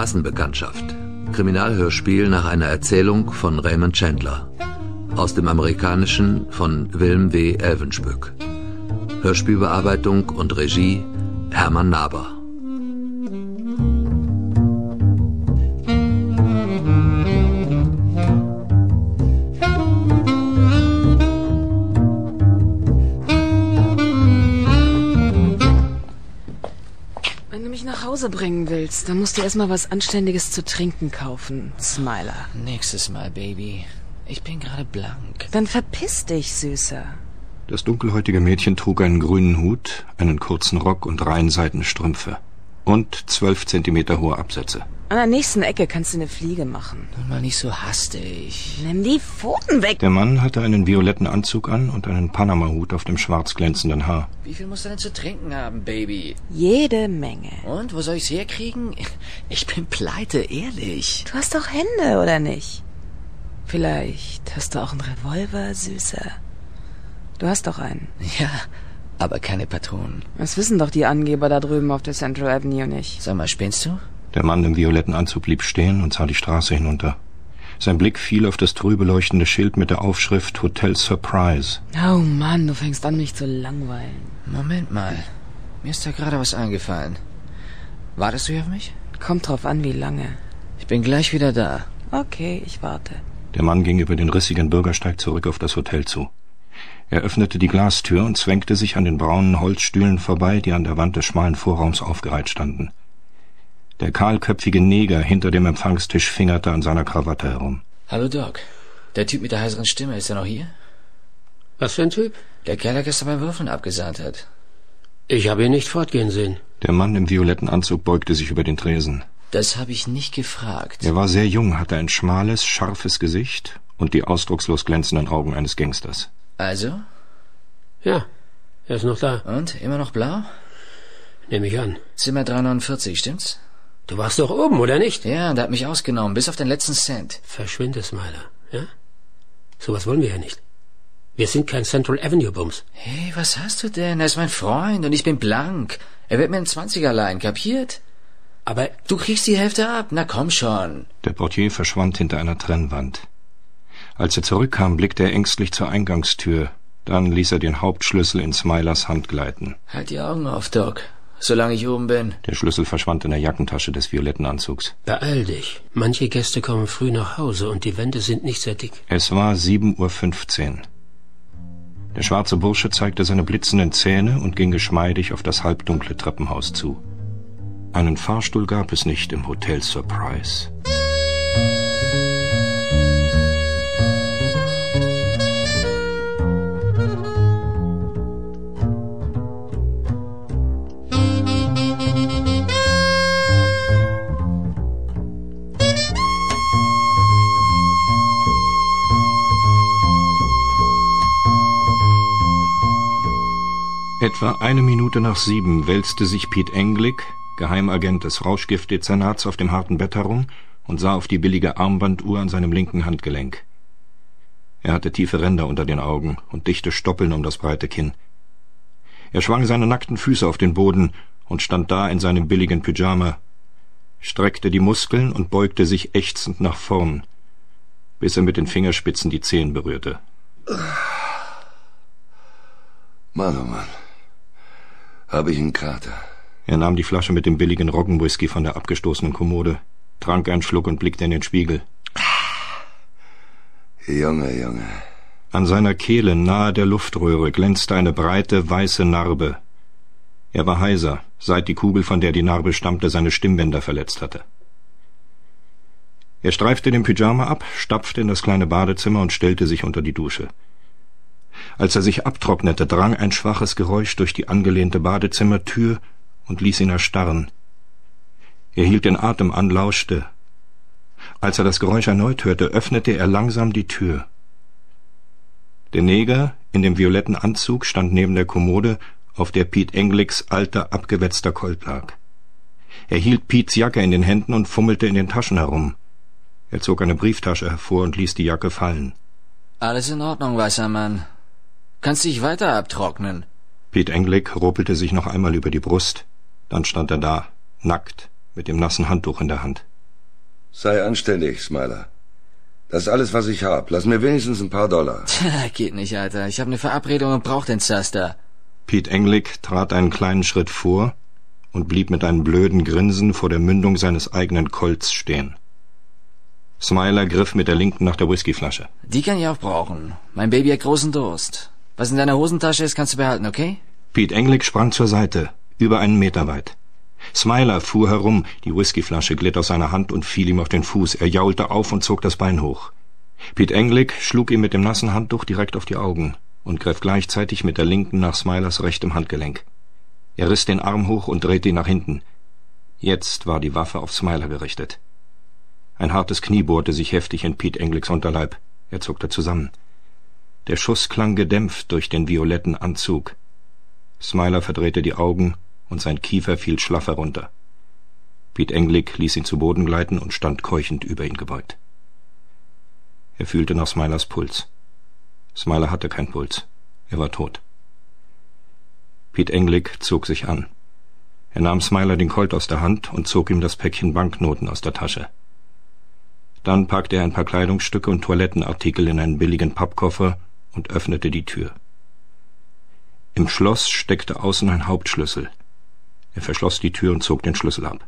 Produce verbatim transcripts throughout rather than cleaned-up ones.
Straßenbekanntschaft. Kriminalhörspiel nach einer Erzählung von Raymond Chandler. Aus dem Amerikanischen von Wilm W. Elvenspöck. Hörspielbearbeitung und Regie Hermann Naber. Wenn du mich nach Hause bringen willst, dann musst du erstmal was Anständiges zu trinken kaufen, Smiler. Nächstes Mal, Baby. Ich bin gerade blank. Dann verpiss dich, Süßer. Das dunkelhäutige Mädchen trug einen grünen Hut, einen kurzen Rock und reihenseitene Strümpfe. Und zwölf Zentimeter hohe Absätze. An der nächsten Ecke kannst du eine Fliege machen. Nun mal nicht so hastig. Nimm die Pfoten weg. Der Mann hatte einen violetten Anzug an und einen Panama-Hut auf dem schwarz glänzenden Haar. Wie viel musst du denn zu trinken haben, Baby? Jede Menge. Und, wo soll ich's herkriegen? Ich bin pleite, ehrlich. Du hast doch Hände, oder nicht? Vielleicht hast du auch einen Revolver, Süßer. Du hast doch einen. Ja, aber keine Patronen. Das wissen doch die Angeber da drüben auf der Central Avenue nicht. Sag mal, spinnst du? Der Mann im violetten Anzug blieb stehen und sah die Straße hinunter. Sein Blick fiel auf das trübe leuchtende Schild mit der Aufschrift Hotel Surprise. Oh Mann, du fängst an, mich zu langweilen. Moment mal. Mir ist da gerade was eingefallen. Wartest du hier auf mich? Kommt drauf an, wie lange. Ich bin gleich wieder da. Okay, ich warte. Der Mann ging über den rissigen Bürgersteig zurück auf das Hotel zu. Er öffnete die Glastür und zwängte sich an den braunen Holzstühlen vorbei, die an der Wand des schmalen Vorraums aufgereiht standen. Der kahlköpfige Neger hinter dem Empfangstisch fingerte an seiner Krawatte herum. Hallo, Doc. Der Typ mit der heiseren Stimme, ist er noch hier? Was für ein Typ? Der Kerl, der gestern beim Würfeln abgesahnt hat. Ich habe ihn nicht fortgehen sehen. Der Mann im violetten Anzug beugte sich über den Tresen. Das habe ich nicht gefragt. Er war sehr jung, hatte ein schmales, scharfes Gesicht und die ausdruckslos glänzenden Augen eines Gangsters. Also? Ja, er ist noch da. Und, immer noch blau? Nehme ich an. Zimmer dreihundertneunundvierzig, stimmt's? Du warst doch oben, oder nicht? Ja, der hat mich ausgenommen, bis auf den letzten Cent. Verschwinde, Smiler, ja? Sowas wollen wir ja nicht. Wir sind kein Central Avenue Bums. Hey, was hast du denn? Er ist mein Freund und ich bin blank. Er wird mir einen Zwanziger leihen, kapiert? Aber du kriegst die Hälfte ab, na komm schon. Der Portier verschwand hinter einer Trennwand. Als er zurückkam, blickte er ängstlich zur Eingangstür. Dann ließ er den Hauptschlüssel in Smilers Hand gleiten. Halt die Augen auf, Doc, solange ich oben bin. Der Schlüssel verschwand in der Jackentasche des violetten Anzugs. Beeil dich. Manche Gäste kommen früh nach Hause und die Wände sind nicht sehr dick. Es war sieben Uhr fünfzehn. Der schwarze Bursche zeigte seine blitzenden Zähne und ging geschmeidig auf das halbdunkle Treppenhaus zu. Einen Fahrstuhl gab es nicht im Hotel Surprise. Etwa eine Minute nach sieben wälzte sich Pete Englick, Geheimagent des Rauschgiftdezernats, auf dem harten Bett herum und sah auf die billige Armbanduhr an seinem linken Handgelenk. Er hatte tiefe Ränder unter den Augen und dichte Stoppeln um das breite Kinn. Er schwang seine nackten Füße auf den Boden und stand da in seinem billigen Pyjama, streckte die Muskeln und beugte sich ächzend nach vorn, bis er mit den Fingerspitzen die Zehen berührte. Mann, oh Mann. Habe ich einen Kater. Er nahm die Flasche mit dem billigen Roggenwhisky von der abgestoßenen Kommode, trank einen Schluck und blickte in den Spiegel. Junge, Junge. An seiner Kehle, nahe der Luftröhre, glänzte eine breite, weiße Narbe. Er war heiser, seit die Kugel, von der die Narbe stammte, seine Stimmbänder verletzt hatte. Er streifte den Pyjama ab, stapfte in das kleine Badezimmer und stellte sich unter die Dusche. Als er sich abtrocknete, drang ein schwaches Geräusch durch die angelehnte Badezimmertür und ließ ihn erstarren. Er hielt den Atem an, lauschte. Als er das Geräusch erneut hörte, öffnete er langsam die Tür. Der Neger in dem violetten Anzug stand neben der Kommode, auf der Pete Englicks alter, abgewetzter Colt lag. Er hielt Petes Jacke in den Händen und fummelte in den Taschen herum. Er zog eine Brieftasche hervor und ließ die Jacke fallen. Alles in Ordnung, weißer Mann. Kannst dich weiter abtrocknen. Pete Englick ruppelte sich noch einmal über die Brust. Dann stand er da, nackt, mit dem nassen Handtuch in der Hand. Sei anständig, Smiler. Das ist alles, was ich hab. Lass mir wenigstens ein paar Dollar. Tja, geht nicht, Alter. Ich habe eine Verabredung und brauch den Zaster. Pete Englick trat einen kleinen Schritt vor und blieb mit einem blöden Grinsen vor der Mündung seines eigenen Colts stehen. Smiler griff mit der linken nach der Whiskyflasche. Die kann ich auch brauchen. Mein Baby hat großen Durst. Was in deiner Hosentasche ist, kannst du behalten, okay? Pete Englick sprang zur Seite, über einen Meter weit. Smiler fuhr herum, die Whiskyflasche glitt aus seiner Hand und fiel ihm auf den Fuß. Er jaulte auf und zog das Bein hoch. Pete Englick schlug ihm mit dem nassen Handtuch direkt auf die Augen und griff gleichzeitig mit der linken nach Smilers rechtem Handgelenk. Er riss den Arm hoch und drehte ihn nach hinten. Jetzt war die Waffe auf Smiler gerichtet. Ein hartes Knie bohrte sich heftig in Pete Englicks Unterleib. Er zuckte zusammen. Der Schuss klang gedämpft durch den violetten Anzug. Smiler verdrehte die Augen und sein Kiefer fiel schlaff herunter. Pete Englick ließ ihn zu Boden gleiten und stand keuchend über ihn gebeugt. Er fühlte nach Smilers Puls. Smiler hatte keinen Puls. Er war tot. Pete Englick zog sich an. Er nahm Smiler den Colt aus der Hand und zog ihm das Päckchen Banknoten aus der Tasche. Dann packte er ein paar Kleidungsstücke und Toilettenartikel in einen billigen Pappkoffer und öffnete die Tür. Im Schloss steckte außen ein Hauptschlüssel. Er verschloss die Tür und zog den Schlüssel ab.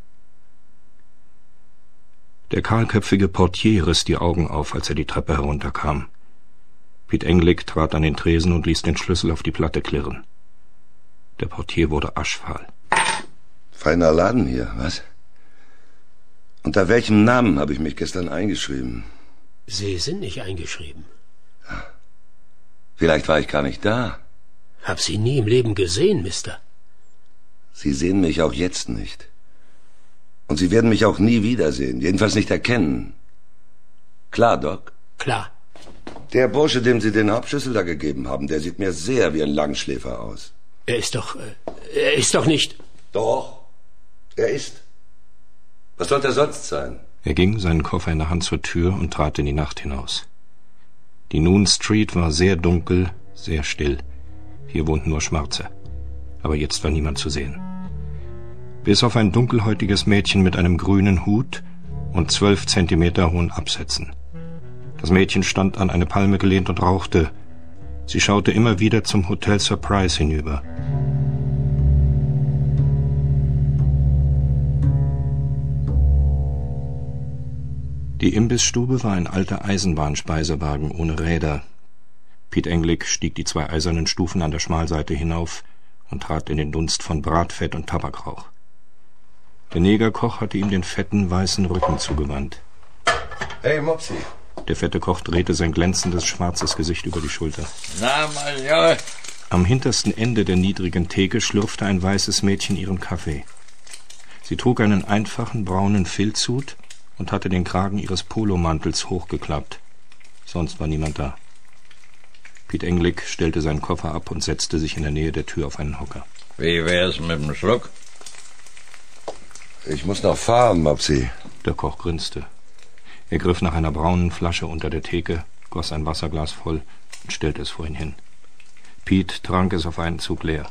Der kahlköpfige Portier riss die Augen auf, als er die Treppe herunterkam. Pete Englick trat an den Tresen und ließ den Schlüssel auf die Platte klirren. Der Portier wurde aschfahl. Feiner Laden hier, was? Unter welchem Namen habe ich mich gestern eingeschrieben? Sie sind nicht eingeschrieben. Ja. Vielleicht war ich gar nicht da. Hab Sie nie im Leben gesehen, Mister. Sie sehen mich auch jetzt nicht. Und Sie werden mich auch nie wiedersehen, jedenfalls nicht erkennen. Klar, Doc? Klar. Der Bursche, dem Sie den Hauptschlüssel da gegeben haben, der sieht mir sehr wie ein Langschläfer aus. Er ist doch... Äh, er ist doch nicht... Doch, er ist. Was sollte er sonst sein? Er ging, seinen Koffer in der Hand, zur Tür und trat in die Nacht hinaus. Die Noon Street war sehr dunkel, sehr still. Hier wohnten nur Schwarze. Aber jetzt war niemand zu sehen. Bis auf ein dunkelhäutiges Mädchen mit einem grünen Hut und zwölf Zentimeter hohen Absätzen. Das Mädchen stand an eine Palme gelehnt und rauchte. Sie schaute immer wieder zum Hotel Surprise hinüber. Die Imbissstube war ein alter Eisenbahnspeisewagen ohne Räder. Pete Englick stieg die zwei eisernen Stufen an der Schmalseite hinauf und trat in den Dunst von Bratfett und Tabakrauch. Der Negerkoch hatte ihm den fetten, weißen Rücken zugewandt. Hey, Mopsi. Der fette Koch drehte sein glänzendes, schwarzes Gesicht über die Schulter. Na, mein Junge. Am hintersten Ende der niedrigen Theke schlürfte ein weißes Mädchen ihren Kaffee. Sie trug einen einfachen, braunen Filzhut und hatte den Kragen ihres Polomantels hochgeklappt. Sonst war niemand da. Pete Englick stellte seinen Koffer ab und setzte sich in der Nähe der Tür auf einen Hocker. Wie wär's mit dem Schluck? Ich muss noch fahren, Mopsi. Der Koch grinste. Er griff nach einer braunen Flasche unter der Theke, goss ein Wasserglas voll und stellte es vor ihn hin. Pete trank es auf einen Zug leer.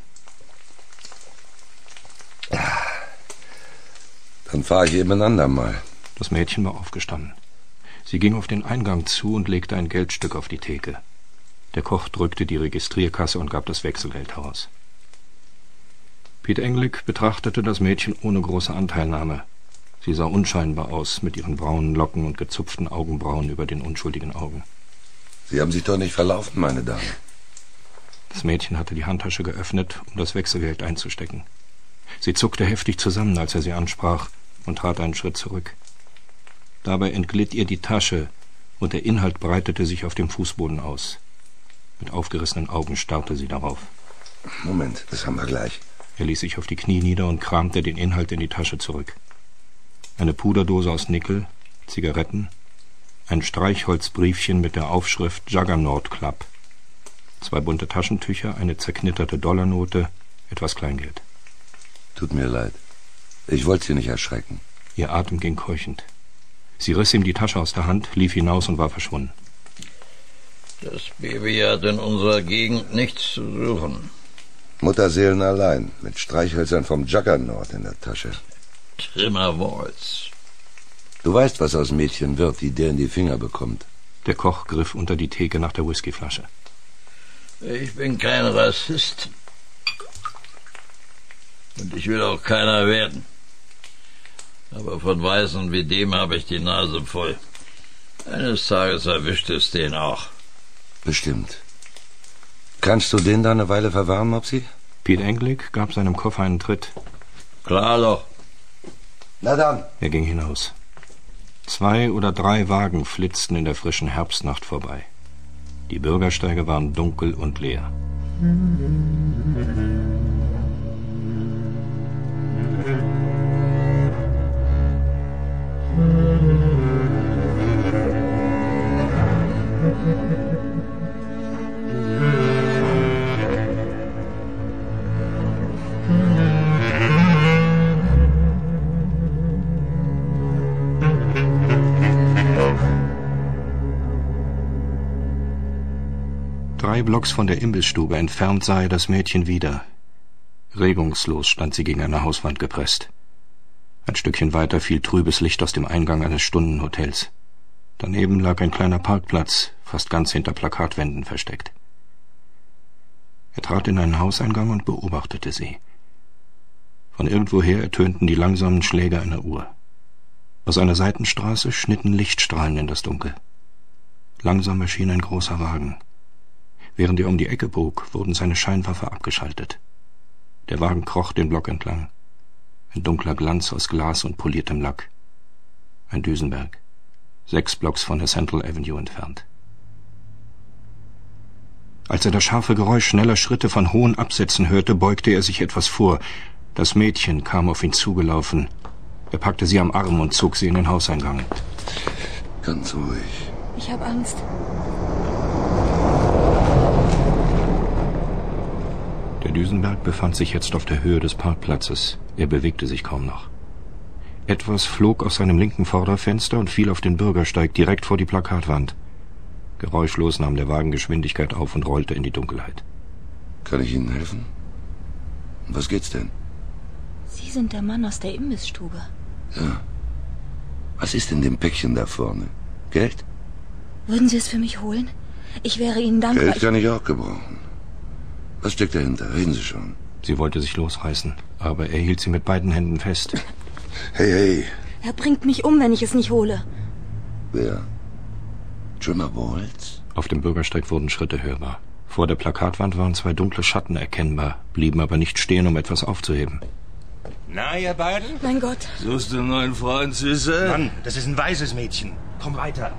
Dann fahre ich eben ein andermal. Das Mädchen war aufgestanden. Sie ging auf den Eingang zu und legte ein Geldstück auf die Theke. Der Koch drückte die Registrierkasse und gab das Wechselgeld heraus. Pete Englick betrachtete das Mädchen ohne große Anteilnahme. Sie sah unscheinbar aus, mit ihren braunen Locken und gezupften Augenbrauen über den unschuldigen Augen. Sie haben sich doch nicht verlaufen, meine Dame. Das Mädchen hatte die Handtasche geöffnet, um das Wechselgeld einzustecken. Sie zuckte heftig zusammen, als er sie ansprach, und trat einen Schritt zurück. Dabei entglitt ihr die Tasche, und der Inhalt breitete sich auf dem Fußboden aus. Mit aufgerissenen Augen starrte sie darauf. Moment, das haben wir gleich. Er ließ sich auf die Knie nieder und kramte den Inhalt in die Tasche zurück. Eine Puderdose aus Nickel, Zigaretten, ein Streichholzbriefchen mit der Aufschrift Juggernaut Club, zwei bunte Taschentücher, eine zerknitterte Dollarnote, etwas Kleingeld. Tut mir leid. Ich wollte Sie nicht erschrecken. Ihr Atem ging keuchend. Sie riss ihm die Tasche aus der Hand, lief hinaus und war verschwunden. Das Baby hat in unserer Gegend nichts zu suchen. Mutterseelen allein, mit Streichhölzern vom Juggernaut in der Tasche. Trimmer Waltz. Du weißt, was aus Mädchen wird, die der in die Finger bekommt. Der Koch griff unter die Theke nach der Whiskyflasche. Ich bin kein Rassist. Und ich will auch keiner werden. Aber von Weißen wie dem habe ich die Nase voll. Eines Tages erwischt es den auch. Bestimmt. Kannst du den da eine Weile verwahren, Mopsy? Pete Englick gab seinem Koffer einen Tritt. Klar doch. Na dann. Er ging hinaus. Zwei oder drei Wagen flitzten in der frischen Herbstnacht vorbei. Die Bürgersteige waren dunkel und leer. Drei Blocks von der Imbissstube entfernt sah er das Mädchen wieder. Regungslos stand sie gegen eine Hauswand gepresst. Ein Stückchen weiter fiel trübes Licht aus dem Eingang eines Stundenhotels. Daneben lag ein kleiner Parkplatz, fast ganz hinter Plakatwänden versteckt. Er trat in einen Hauseingang und beobachtete sie. Von irgendwoher ertönten die langsamen Schläge einer Uhr. Aus einer Seitenstraße schnitten Lichtstrahlen in das Dunkel. Langsam erschien ein großer Wagen. Während er um die Ecke bog, wurden seine Scheinwerfer abgeschaltet. Der Wagen kroch den Block entlang. Ein dunkler Glanz aus Glas und poliertem Lack. Ein Duesenberg, sechs Blocks von der Central Avenue entfernt. Als er das scharfe Geräusch schneller Schritte von hohen Absätzen hörte, beugte er sich etwas vor. Das Mädchen kam auf ihn zugelaufen. Er packte sie am Arm und zog sie in den Hauseingang. Ganz ruhig. Ich habe Angst. Der Duesenberg befand sich jetzt auf der Höhe des Parkplatzes. Er bewegte sich kaum noch. Etwas flog aus seinem linken Vorderfenster und fiel auf den Bürgersteig direkt vor die Plakatwand. Geräuschlos nahm der Wagen Geschwindigkeit auf und rollte in die Dunkelheit. Kann ich Ihnen helfen? Was geht's denn? Sie sind der Mann aus der Imbissstube. Ja. Was ist in dem Päckchen da vorne? Geld? Würden Sie es für mich holen? Ich wäre Ihnen dankbar. Geld kann ich auch gebrauchen. Was steckt dahinter? Reden Sie schon. Sie wollte sich losreißen, aber er hielt sie mit beiden Händen fest. Hey, hey. Er bringt mich um, wenn ich es nicht hole. Wer? Trimmer Waltz? Auf dem Bürgersteig wurden Schritte hörbar. Vor der Plakatwand waren zwei dunkle Schatten erkennbar, blieben aber nicht stehen, um etwas aufzuheben. Na, ihr beiden? Mein Gott. Suchst du einen neuen Freund, Süße? Mann, das ist ein weißes Mädchen. Komm weiter.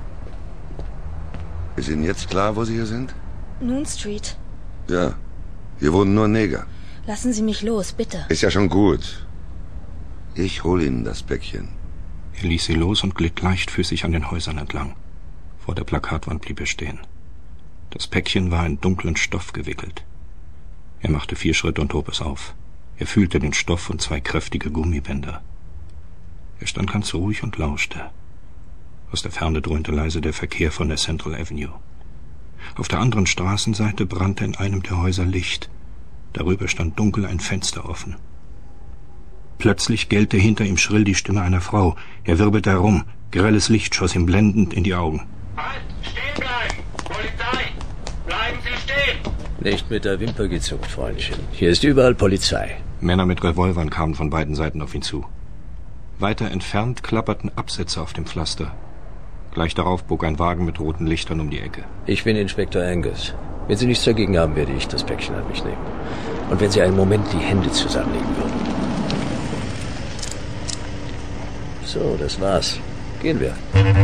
Ist Ihnen jetzt klar, wo Sie hier sind? Noon Street. Ja. Hier wohnen nur Neger. Lassen Sie mich los, bitte. Ist ja schon gut. Ich hol Ihnen das Päckchen. Er ließ sie los und glitt leichtfüßig an den Häusern entlang. Vor der Plakatwand blieb er stehen. Das Päckchen war in dunklen Stoff gewickelt. Er machte vier Schritte und hob es auf. Er fühlte den Stoff und zwei kräftige Gummibänder. Er stand ganz ruhig und lauschte. Aus der Ferne dröhnte leise der Verkehr von der Central Avenue. Auf der anderen Straßenseite brannte in einem der Häuser Licht. Darüber stand dunkel ein Fenster offen. Plötzlich gellte hinter ihm schrill die Stimme einer Frau. Er wirbelte herum. Grelles Licht schoss ihm blendend in die Augen. Halt! Stehen bleiben! Polizei! Bleiben Sie stehen! Nicht mit der Wimper gezuckt, Freundchen. Hier ist überall Polizei. Männer mit Revolvern kamen von beiden Seiten auf ihn zu. Weiter entfernt klapperten Absätze auf dem Pflaster. Gleich darauf bog ein Wagen mit roten Lichtern um die Ecke. Ich bin Inspektor Angus. Wenn Sie nichts dagegen haben, werde ich das Päckchen an mich nehmen. Und wenn Sie einen Moment die Hände zusammenlegen würden. So, das war's. Gehen wir.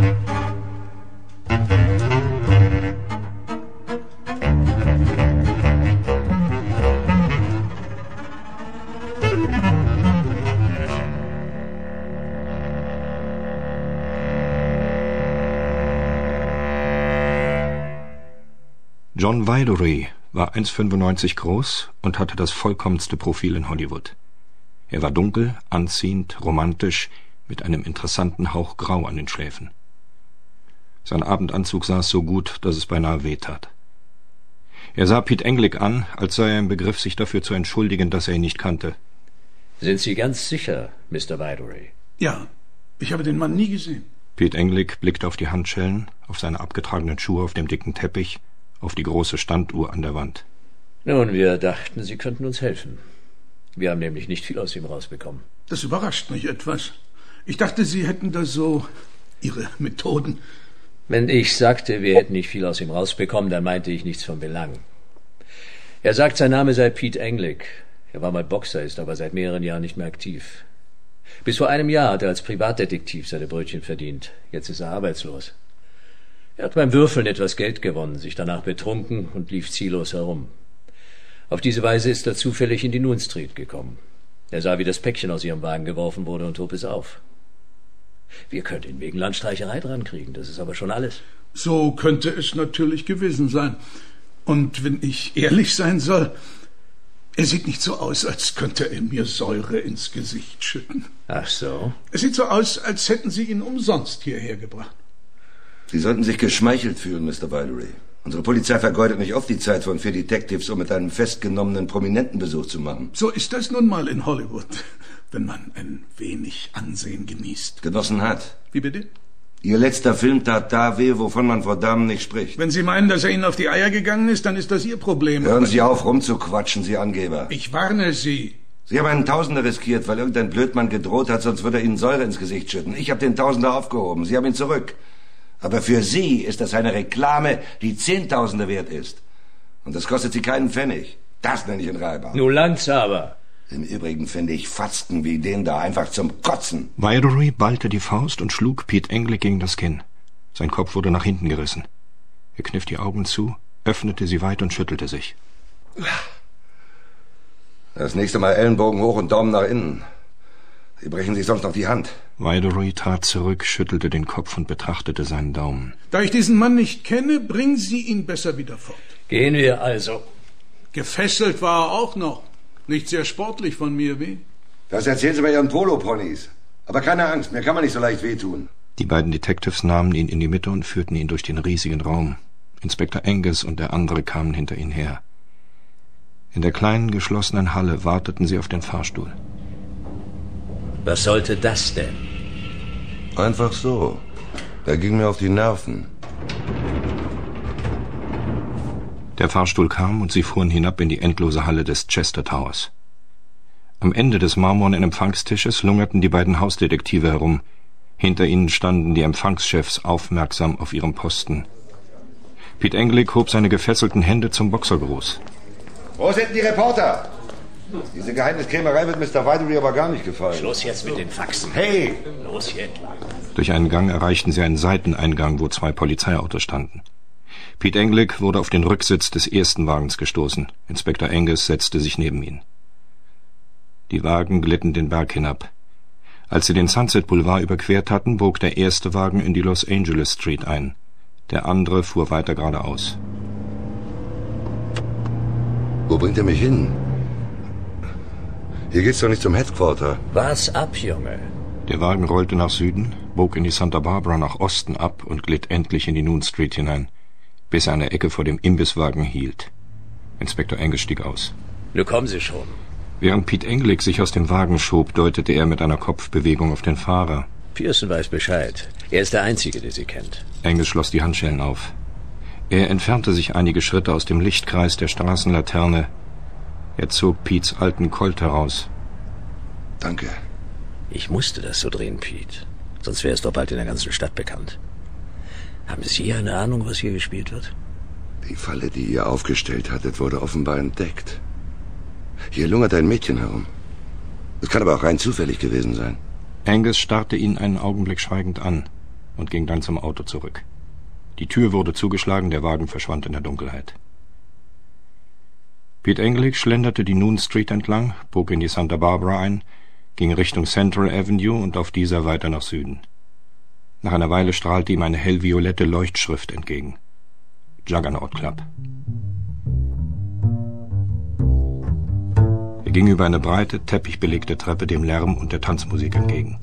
John Vidory war eins Komma fünfundneunzig groß und hatte das vollkommenste Profil in Hollywood. Er war dunkel, anziehend, romantisch, mit einem interessanten Hauch Grau an den Schläfen. Sein Abendanzug saß so gut, dass es beinahe wehtat. Er sah Pete Englick an, als sei er im Begriff, sich dafür zu entschuldigen, dass er ihn nicht kannte. Sind Sie ganz sicher, Mister Vidory? Ja, Ich habe den Mann nie gesehen. Pete Englick blickte auf die Handschellen, auf seine abgetragenen Schuhe auf dem dicken Teppich, auf die große Standuhr an der Wand. Nun, wir dachten, Sie könnten uns helfen. Wir haben nämlich nicht viel aus ihm rausbekommen. Das überrascht mich etwas. Ich dachte, Sie hätten da so Ihre Methoden. Wenn ich sagte, wir hätten nicht viel aus ihm rausbekommen, dann meinte ich nichts von Belang. Er sagt, sein Name sei Pete Englick. Er war mal Boxer, ist aber seit mehreren Jahren nicht mehr aktiv. Bis vor einem Jahr hat er als Privatdetektiv seine Brötchen verdient. Jetzt ist er arbeitslos. Er hat beim Würfeln etwas Geld gewonnen, sich danach betrunken und lief ziellos herum. Auf diese Weise ist er zufällig in die Noon Street gekommen. Er sah, wie das Päckchen aus ihrem Wagen geworfen wurde und hob es auf. Wir könnten ihn wegen Landstreicherei drankriegen, das ist aber schon alles. So könnte es natürlich gewesen sein. Und wenn ich ehrlich sein soll, er sieht nicht so aus, als könnte er mir Säure ins Gesicht schütten. Ach so? Es sieht so aus, als hätten Sie ihn umsonst hierher gebracht. Sie sollten sich geschmeichelt fühlen, Mister Valerie. Unsere Polizei vergeudet nicht oft die Zeit von vier Detectives, um mit einem festgenommenen Prominenten Besuch zu machen. So ist das nun mal in Hollywood, wenn man ein wenig Ansehen genießt. Genossen hat. Wie bitte? Ihr letzter Film tat da weh, wovon man vor Damen nicht spricht. Wenn Sie meinen, dass er Ihnen auf die Eier gegangen ist, dann ist das Ihr Problem. Hören Sie auf, rumzuquatschen, Sie Angeber. Ich warne Sie. Sie haben einen Tausender riskiert, weil irgendein Blödmann gedroht hat, sonst würde er Ihnen Säure ins Gesicht schütten. Ich habe den Tausender aufgehoben, Sie haben ihn zurück. Aber für Sie ist das eine Reklame, die Zehntausende wert ist. Und das kostet Sie keinen Pfennig. Das nenne ich ein Reiber. Nun langt's aber. Im Übrigen finde ich Fatzken wie den da einfach zum Kotzen. Valerie ballte die Faust und schlug Pete Englick gegen das Kinn. Sein Kopf wurde nach hinten gerissen. Er kniff die Augen zu, öffnete sie weit und schüttelte sich. Das nächste Mal Ellenbogen hoch und Daumen nach innen. Sie brechen sich sonst noch die Hand. Valerie trat zurück, schüttelte den Kopf und betrachtete seinen Daumen. Da ich diesen Mann nicht kenne, bringen Sie ihn besser wieder fort. Gehen wir also. Gefesselt war er auch noch. Nicht sehr sportlich von mir, wie? Das erzählen Sie bei Ihren Polo-Ponys. Aber keine Angst, mir kann man nicht so leicht wehtun. Die beiden Detectives nahmen ihn in die Mitte und führten ihn durch den riesigen Raum. Inspektor Angus und der andere kamen hinter ihnen her. In der kleinen, geschlossenen Halle warteten sie auf den Fahrstuhl. Was sollte das denn? Einfach so. Er ging mir auf die Nerven. Der Fahrstuhl kam und sie fuhren hinab in die endlose Halle des Chester Towers. Am Ende des marmornen Empfangstisches lungerten die beiden Hausdetektive herum. Hinter ihnen standen die Empfangschefs aufmerksam auf ihrem Posten. Pete Englick hob seine gefesselten Hände zum Boxergruß. Wo sind die Reporter? Diese Geheimniskrämerei wird Mister Valerie aber gar nicht gefallen. Schluss jetzt mit den Faxen. Hey! Los jetzt. Durch einen Gang erreichten sie einen Seiteneingang, wo zwei Polizeiautos standen. Pete Englick wurde auf den Rücksitz des ersten Wagens gestoßen. Inspektor Angus setzte sich neben ihn. Die Wagen glitten den Berg hinab. Als sie den Sunset Boulevard überquert hatten, bog der erste Wagen in die Los Angeles Street ein. Der andere fuhr weiter geradeaus. Wo bringt er mich hin? Hier geht's doch nicht zum Headquarter. Was ab, Junge? Der Wagen rollte nach Süden, bog in die Santa Barbara nach Osten ab und glitt endlich in die Noon Street hinein, bis er an der Ecke vor dem Imbisswagen hielt. Inspektor Angus stieg aus. Nun kommen Sie schon. Während Pete Englick sich aus dem Wagen schob, deutete er mit einer Kopfbewegung auf den Fahrer. Pearson weiß Bescheid. Er ist der Einzige, der Sie kennt. Angus schloss die Handschellen auf. Er entfernte sich einige Schritte aus dem Lichtkreis der Straßenlaterne. Er zog Petes alten Colt heraus. Danke. Ich musste das so drehen, Pete. Sonst wäre es doch bald in der ganzen Stadt bekannt. Haben Sie eine Ahnung, was hier gespielt wird? Die Falle, die ihr aufgestellt hattet, wurde offenbar entdeckt. Hier lungert ein Mädchen herum. Es kann aber auch rein zufällig gewesen sein. Angus starrte ihn einen Augenblick schweigend an und ging dann zum Auto zurück. Die Tür wurde zugeschlagen, der Wagen verschwand in der Dunkelheit. Pete Englick schlenderte die Noon Street entlang, bog in die Santa Barbara ein, ging Richtung Central Avenue und auf dieser weiter nach Süden. Nach einer Weile strahlte ihm eine hellviolette Leuchtschrift entgegen. Juggernaut Club. Er ging über eine breite, teppichbelegte Treppe dem Lärm und der Tanzmusik entgegen.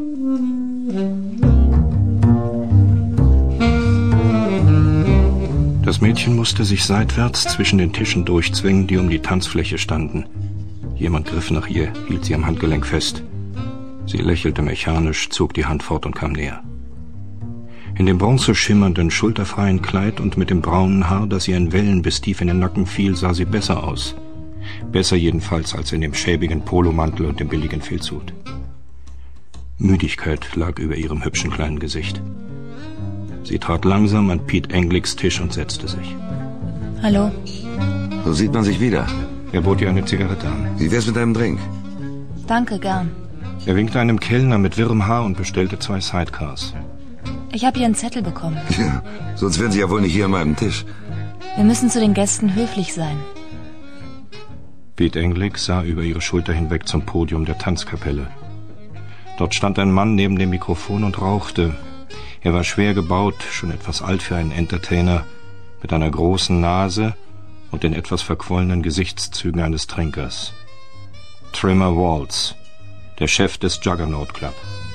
Das Mädchen musste sich seitwärts zwischen den Tischen durchzwingen, die um die Tanzfläche standen. Jemand griff nach ihr, hielt sie am Handgelenk fest. Sie lächelte mechanisch, zog die Hand fort und kam näher. In dem bronzeschimmernden, schulterfreien Kleid und mit dem braunen Haar, das ihr in Wellen bis tief in den Nacken fiel, sah sie besser aus. Besser jedenfalls als in dem schäbigen Polomantel und dem billigen Filzhut. Müdigkeit lag über ihrem hübschen kleinen Gesicht. Sie trat langsam an Pete Englicks Tisch und setzte sich. Hallo. So sieht man sich wieder. Er bot ihr eine Zigarette an. Wie wär's mit einem Drink? Danke, gern. Er winkte einem Kellner mit wirrem Haar und bestellte zwei Sidecars. Ich habe hier einen Zettel bekommen. Ja, sonst wären Sie ja wohl nicht hier an meinem Tisch. Wir müssen zu den Gästen höflich sein. Pete Englick sah über ihre Schulter hinweg zum Podium der Tanzkapelle. Dort stand ein Mann neben dem Mikrofon und rauchte. Er war schwer gebaut, schon etwas alt für einen Entertainer, mit einer großen Nase und den etwas verquollenen Gesichtszügen eines Trinkers. Trimmer Waltz, der Chef des Juggernaut Club.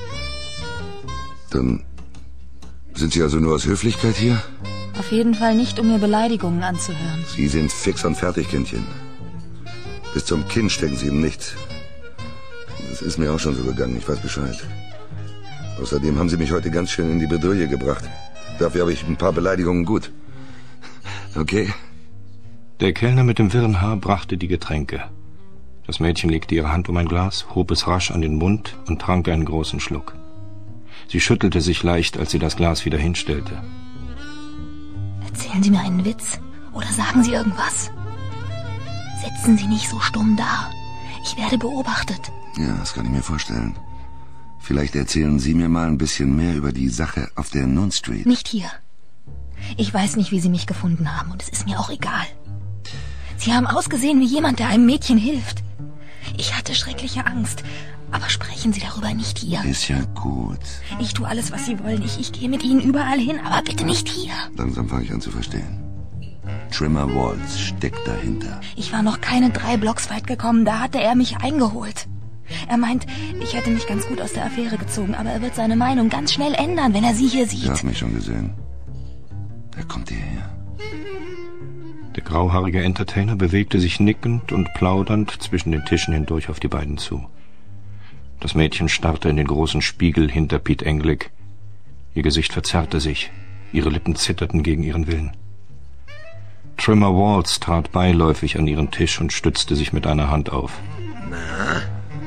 Dann sind Sie also nur aus Höflichkeit hier? Auf jeden Fall nicht, um mir Beleidigungen anzuhören. Sie sind fix und fertig, Kindchen. Bis zum Kinn stecken Sie ihm nicht. Das ist mir auch schon so gegangen, ich weiß Bescheid. Außerdem haben Sie mich heute ganz schön in die Bredouille gebracht. Dafür habe ich ein paar Beleidigungen gut. Okay? Der Kellner mit dem wirren Haar brachte die Getränke. Das Mädchen legte ihre Hand um ein Glas, hob es rasch an den Mund und trank einen großen Schluck. Sie schüttelte sich leicht, als sie das Glas wieder hinstellte. Erzählen Sie mir einen Witz oder sagen Sie irgendwas. Sitzen Sie nicht so stumm da. Ich werde beobachtet. Ja, das kann ich mir vorstellen. Vielleicht erzählen Sie mir mal ein bisschen mehr über die Sache auf der Noon Street. Nicht hier. Ich weiß nicht, wie Sie mich gefunden haben und es ist mir auch egal. Sie haben ausgesehen wie jemand, der einem Mädchen hilft. Ich hatte schreckliche Angst. Aber sprechen Sie darüber nicht hier. Ist ja gut. Ich tue alles, was Sie wollen. Ich, ich gehe mit Ihnen überall hin, aber bitte nicht hier. Langsam fange ich an zu verstehen. Trimmer Waltz steckt dahinter. Ich war noch keine drei Blocks weit gekommen, da hatte er mich eingeholt. Er meint, ich hätte mich ganz gut aus der Affäre gezogen, aber er wird seine Meinung ganz schnell ändern, wenn er Sie hier sieht. Ich habe mich schon gesehen. Er kommt hierher. Der grauhaarige Entertainer bewegte sich nickend und plaudernd zwischen den Tischen hindurch auf die beiden zu. Das Mädchen starrte in den großen Spiegel hinter Pete Englick. Ihr Gesicht verzerrte sich, ihre Lippen zitterten gegen ihren Willen. Trimmer Waltz trat beiläufig an ihren Tisch und stützte sich mit einer Hand auf. Na?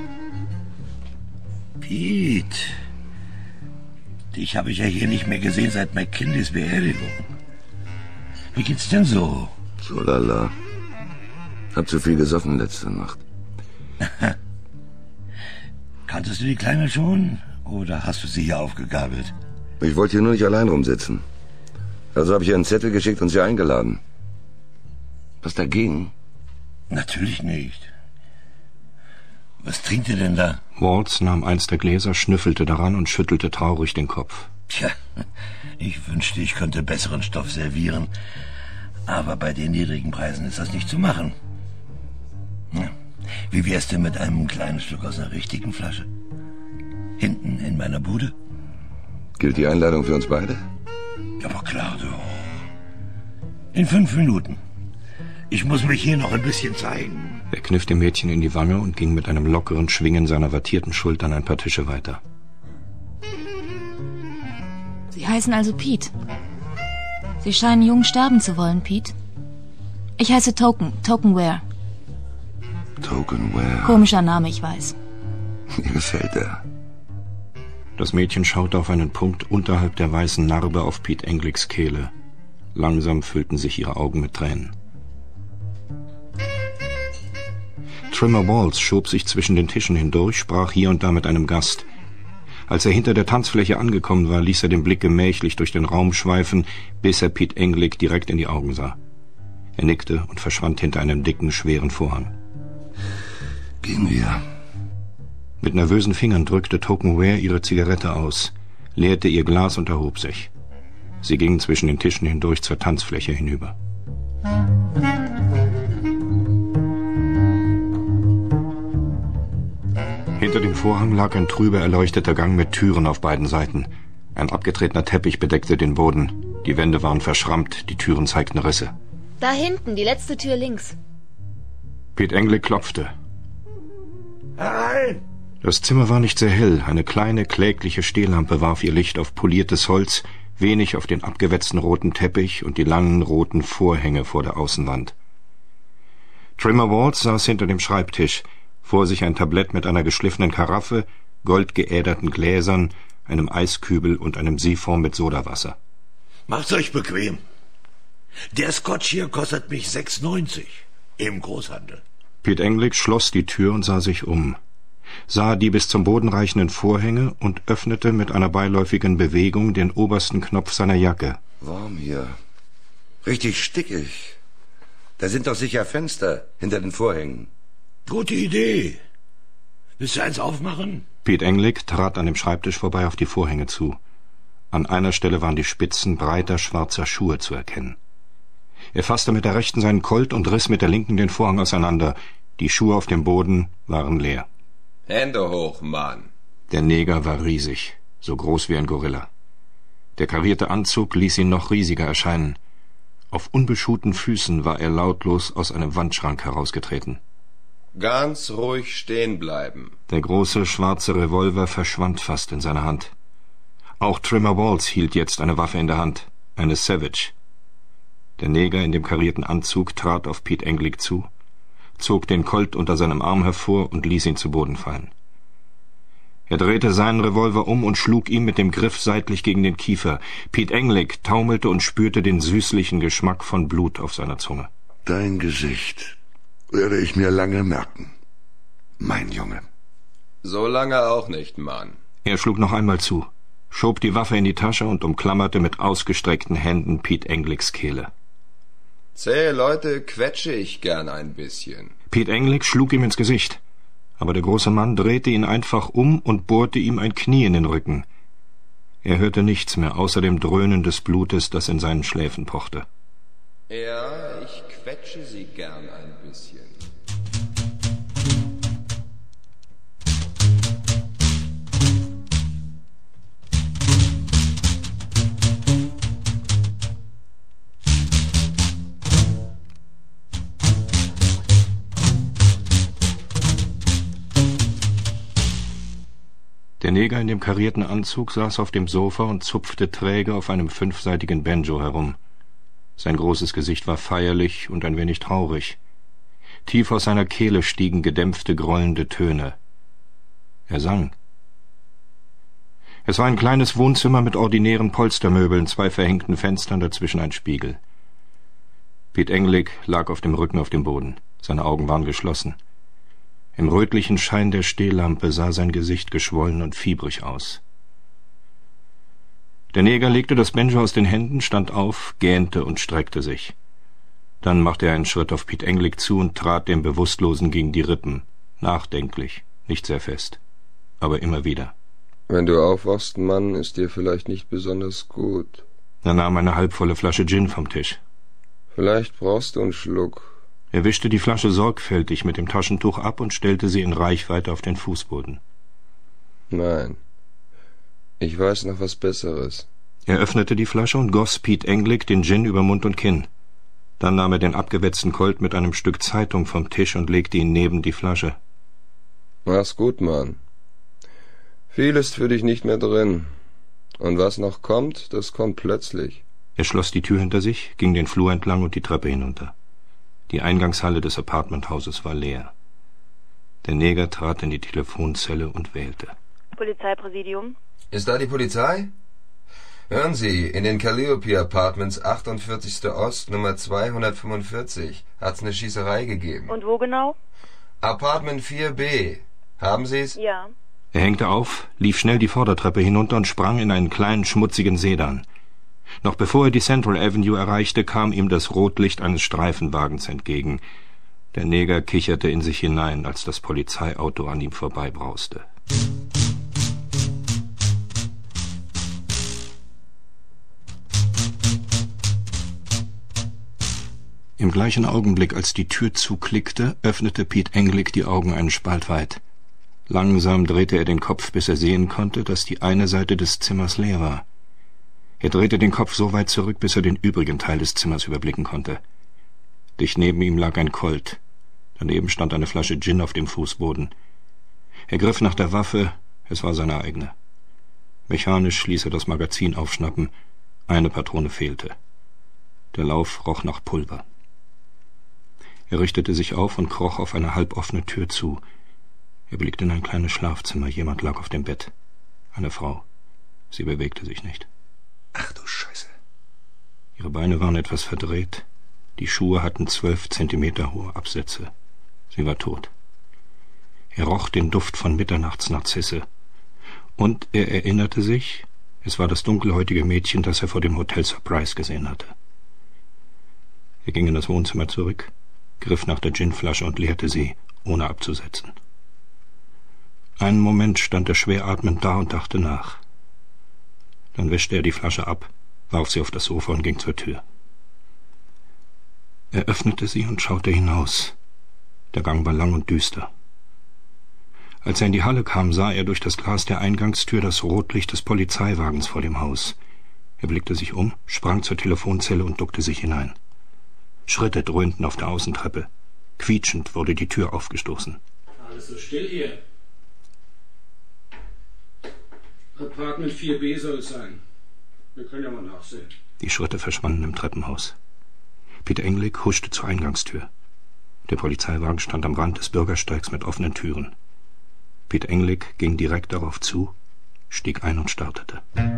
Pete, dich habe ich ja hier nicht mehr gesehen seit McKinleys Beerdigung. Wie geht's denn so? So lala. Hab zu viel gesoffen letzte Nacht. Kanntest du die Kleine schon? Oder hast du sie hier aufgegabelt? Ich wollte hier nur nicht allein rumsitzen. Also habe ich ihr einen Zettel geschickt und sie eingeladen. Was dagegen? Natürlich nicht. Was trinkt ihr denn da? Waltz nahm eins der Gläser, schnüffelte daran und schüttelte traurig den Kopf. Tja, ich wünschte, ich könnte besseren Stoff servieren. Aber bei den niedrigen Preisen ist das nicht zu machen. Ja. Wie wär's denn mit einem kleinen Stück aus einer richtigen Flasche? Hinten in meiner Bude? Gilt die Einladung für uns beide? Ja, aber klar doch. In fünf Minuten. Ich muss mich hier noch ein bisschen zeigen. Er kniff dem Mädchen in die Wange und ging mit einem lockeren Schwingen seiner wattierten Schultern ein paar Tische weiter. Sie heißen also Pete. Sie scheinen jung sterben zu wollen, Pete. Ich heiße Token, Tokenware. Tokenware. Komischer Name, ich weiß. Mir gefällt er. Das Mädchen schaute auf einen Punkt unterhalb der weißen Narbe auf Pete Englicks Kehle. Langsam füllten sich ihre Augen mit Tränen. Trimmer Waltz schob sich zwischen den Tischen hindurch, sprach hier und da mit einem Gast. Als er hinter der Tanzfläche angekommen war, ließ er den Blick gemächlich durch den Raum schweifen, bis er Pete Englick direkt in die Augen sah. Er nickte und verschwand hinter einem dicken, schweren Vorhang. Gehen wir. Mit nervösen Fingern drückte Tokenware ihre Zigarette aus, leerte ihr Glas und erhob sich. Sie gingen zwischen den Tischen hindurch zur Tanzfläche hinüber. Hinter dem Vorhang lag ein trüber erleuchteter Gang mit Türen auf beiden Seiten. Ein abgetretener Teppich bedeckte den Boden. Die Wände waren verschrammt, die Türen zeigten Risse. Da hinten, die letzte Tür links. Pete Englick klopfte. Herein! Das Zimmer war nicht sehr hell. Eine kleine, klägliche Stehlampe warf ihr Licht auf poliertes Holz, wenig auf den abgewetzten roten Teppich und die langen roten Vorhänge vor der Außenwand. Trimmer Waltz saß hinter dem Schreibtisch, vor sich ein Tablett mit einer geschliffenen Karaffe, goldgeäderten Gläsern, einem Eiskübel und einem Siphon mit Sodawasser. Macht's euch bequem. Der Scotch hier kostet mich sechs neunzig im Großhandel. Pete Englick schloss die Tür und sah sich um, sah die bis zum Boden reichenden Vorhänge und öffnete mit einer beiläufigen Bewegung den obersten Knopf seiner Jacke. Warm hier. Richtig stickig. Da sind doch sicher Fenster hinter den Vorhängen. Gute Idee. Willst du eins aufmachen? Pete Englick trat an dem Schreibtisch vorbei auf die Vorhänge zu. An einer Stelle waren die Spitzen breiter schwarzer Schuhe zu erkennen. Er fasste mit der rechten seinen Colt und riss mit der linken den Vorhang auseinander. Die Schuhe auf dem Boden waren leer. Hände hoch, Mann. Der Neger war riesig, so groß wie ein Gorilla. Der karierte Anzug ließ ihn noch riesiger erscheinen. Auf unbeschuhten Füßen war er lautlos aus einem Wandschrank herausgetreten. Ganz ruhig stehen bleiben. Der große schwarze Revolver verschwand fast in seiner Hand. Auch Trimmer Waltz hielt jetzt eine Waffe in der Hand, eine Savage. Der Neger in dem karierten Anzug trat auf Pete Englick zu, zog den Colt unter seinem Arm hervor und ließ ihn zu Boden fallen. Er drehte seinen Revolver um und schlug ihm mit dem Griff seitlich gegen den Kiefer. Pete Englick taumelte und spürte den süßlichen Geschmack von Blut auf seiner Zunge. Dein Gesicht werde ich mir lange merken, mein Junge. So lange auch nicht, Mann. Er schlug noch einmal zu, schob die Waffe in die Tasche und umklammerte mit ausgestreckten Händen Pete Englicks Kehle. Zähe Leute quetsche ich gern ein bisschen. Pete Englick schlug ihm ins Gesicht, aber der große Mann drehte ihn einfach um und bohrte ihm ein Knie in den Rücken. Er hörte nichts mehr außer dem Dröhnen des Blutes, das in seinen Schläfen pochte. Ja, ich quetsche sie gern ein bisschen. Der Neger in dem karierten Anzug saß auf dem Sofa und zupfte träge auf einem fünfseitigen Banjo herum. Sein großes Gesicht war feierlich und ein wenig traurig. Tief aus seiner Kehle stiegen gedämpfte, grollende Töne. Er sang. Es war ein kleines Wohnzimmer mit ordinären Polstermöbeln, zwei verhängten Fenstern, dazwischen ein Spiegel. Pete Englick lag auf dem Rücken auf dem Boden. Seine Augen waren geschlossen. Im rötlichen Schein der Stehlampe sah sein Gesicht geschwollen und fiebrig aus. Der Neger legte das Banjo aus den Händen, stand auf, gähnte und streckte sich. Dann machte er einen Schritt auf Pete Englick zu und trat dem Bewusstlosen gegen die Rippen, nachdenklich, nicht sehr fest, aber immer wieder. Wenn du aufwachst, Mann, ist dir vielleicht nicht besonders gut. Er nahm eine halbvolle Flasche Gin vom Tisch. Vielleicht brauchst du einen Schluck. Er wischte die Flasche sorgfältig mit dem Taschentuch ab und stellte sie in Reichweite auf den Fußboden. Nein, ich weiß noch was Besseres. Er öffnete die Flasche und goss Pete Englick den Gin über Mund und Kinn. Dann nahm er den abgewetzten Colt mit einem Stück Zeitung vom Tisch und legte ihn neben die Flasche. Mach's gut, Mann. Viel ist für dich nicht mehr drin. Und was noch kommt, das kommt plötzlich. Er schloss die Tür hinter sich, ging den Flur entlang und die Treppe hinunter. Die Eingangshalle des Apartmenthauses war leer. Der Neger trat in die Telefonzelle und wählte. Polizeipräsidium. Ist da die Polizei? Hören Sie, in den Calliope Apartments achtundvierzigste Ost, Nummer zweihundertfünfundvierzig, hat's eine Schießerei gegeben. Und wo genau? Apartment vier B. Haben Sie's? Ja. Er hängte auf, lief schnell die Vordertreppe hinunter und sprang in einen kleinen, schmutzigen Sedan. Noch bevor er die Central Avenue erreichte, kam ihm das Rotlicht eines Streifenwagens entgegen. Der Neger kicherte in sich hinein, als das Polizeiauto an ihm vorbeibrauste. Im gleichen Augenblick, als die Tür zuklickte, öffnete Pete Englick die Augen einen Spalt weit. Langsam drehte er den Kopf, bis er sehen konnte, dass die eine Seite des Zimmers leer war. Er drehte den Kopf so weit zurück, bis er den übrigen Teil des Zimmers überblicken konnte. Dicht neben ihm lag ein Colt. Daneben stand eine Flasche Gin auf dem Fußboden. Er griff nach der Waffe, es war seine eigene. Mechanisch ließ er das Magazin aufschnappen, eine Patrone fehlte. Der Lauf roch nach Pulver. Er richtete sich auf und kroch auf eine halboffene Tür zu. Er blickte in ein kleines Schlafzimmer, jemand lag auf dem Bett. Eine Frau. Sie bewegte sich nicht. Ach du Scheiße. Ihre Beine waren etwas verdreht, die Schuhe hatten zwölf Zentimeter hohe Absätze. Sie war tot. Er roch den Duft von Mitternachtsnarzisse. Und er erinnerte sich, es war das dunkelhäutige Mädchen, das er vor dem Hotel Surprise gesehen hatte. Er ging in das Wohnzimmer zurück, griff nach der Ginflasche und leerte sie, ohne abzusetzen. Einen Moment stand er schwer atmend da und dachte nach. Dann wischte er die Flasche ab, warf sie auf das Sofa und ging zur Tür. Er öffnete sie und schaute hinaus. Der Gang war lang und düster. Als er in die Halle kam, sah er durch das Glas der Eingangstür das Rotlicht des Polizeiwagens vor dem Haus. Er blickte sich um, sprang zur Telefonzelle und duckte sich hinein. Schritte dröhnten auf der Außentreppe. Quietschend wurde die Tür aufgestoßen. Alles so still hier. Apartment vier B soll es sein. Wir können ja mal nachsehen. Die Schritte verschwanden im Treppenhaus. Peter Englick huschte zur Eingangstür. Der Polizeiwagen stand am Rand des Bürgersteigs mit offenen Türen. Peter Englick ging direkt darauf zu, stieg ein und startete.